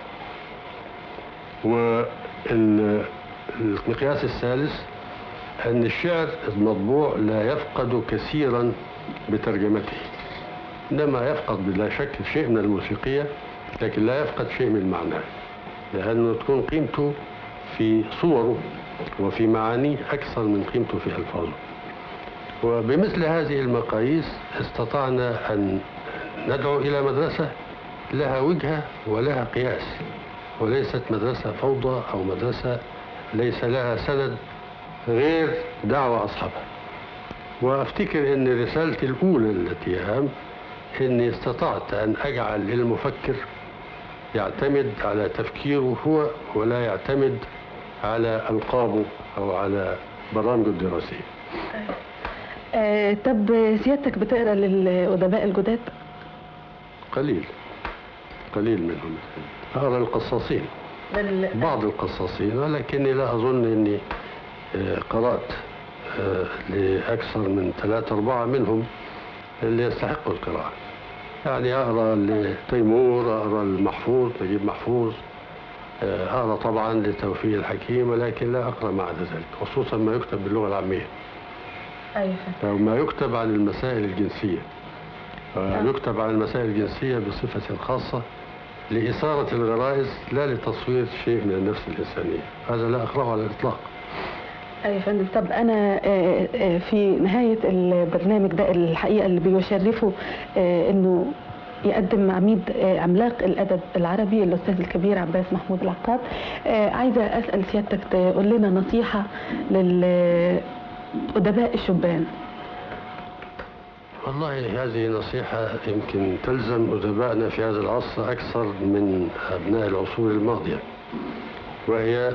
والمقياس الثالث أن الشعر المطبوع لا يفقد كثيرا بترجمته، إنما يفقد بلا شك شيء من الموسيقية، لكن لا يفقد شيء من معناه، لأنه تكون قيمته في صوره وفي معانيه أكثر من قيمته في ألفاظه. وبمثل هذه المقاييس استطعنا أن ندعو إلى مدرسة لها وجهة ولها قياس، وليست مدرسة فوضى أو مدرسة ليس لها سند غير دعوة أصحابها. وأفتكر أن رسالتي الأولى التي أهم أني استطعت أن أجعل المفكر يعتمد على تفكيره هو ولا يعتمد على ألقابه أو على برامجه الدراسية. طب سيادتك بتقرأ للأدباء الجداد؟ قليل منهم. أقرأ القصاصين، بعض القصاصين، ولكني لا أظن أني قرأت لأكثر من 3-4 منهم اللي يستحقوا القراءة. يعني أقرأ لتيمور، أقرأ المحفوظ نجيب محفوظ، أقرأ طبعا لتوفيق الحكيم، ولكن لا أقرأ ما عدا ذلك، خصوصا ما يكتب باللغة العامية أو ما يكتب عن المسائل الجنسية. يكتب عن المسائل الجنسية بصفة خاصة لإثارة الغرائز لا لتصوير شيء من النفس الإنسانية، هذا لا أقرأه على الإطلاق. أي فندم. طب أنا في نهاية البرنامج ده الحقيقة اللي بيشرفه إنه يقدم عميد عملاق الأدب العربي الأستاذ الكبير عباس محمود العقاد. عايزة أسأل سيادتك تقول لنا نصيحة للأدباء الشبان. والله هذه نصيحة يمكن تلزم أدبائنا في هذا العصر أكثر من أبناء العصور الماضية، وهي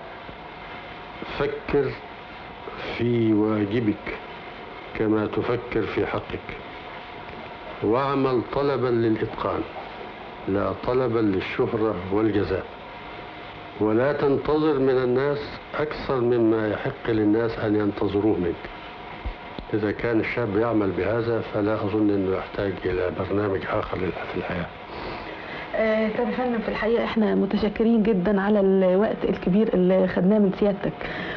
فكر في واجبك كما تفكر في حقك، واعمل طلبا للإتقان لا طلبا للشهرة والجزاء، ولا تنتظر من الناس أكثر مما يحق للناس أن ينتظروه منك. إذا كان الشاب يعمل بهذا فلا أظن أنه يحتاج إلى برنامج آخر في الحياة. طب يا فندم، في الحقيقة احنا متشكرين جدا على الوقت الكبير اللي خدناه من سيادتك،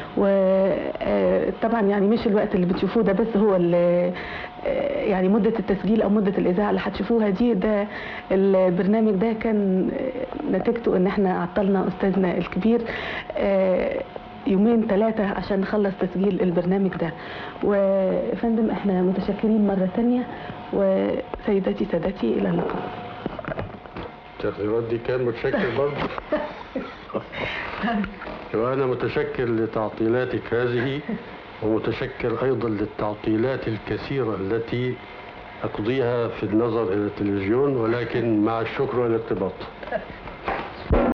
وطبعا يعني مش الوقت اللي بتشوفوه ده بس هو يعني مدة التسجيل او مدة الاذاعة اللي هتشوفوها دي، ده البرنامج ده كان نتيجته ان احنا عطلنا استاذنا الكبير يومين 3 عشان نخلص تسجيل البرنامج ده. وفندم احنا متشكرين مرة تانية، وسيداتي سادتي الى اللقاء. التقديرات دي كان متشكر برضه. وأنا متشكر لتعطيلاتك هذه، ومتشكر أيضا للتعطيلات الكثيرة التي أقضيها في النظر إلى التلفزيون، ولكن مع الشكر والارتباط.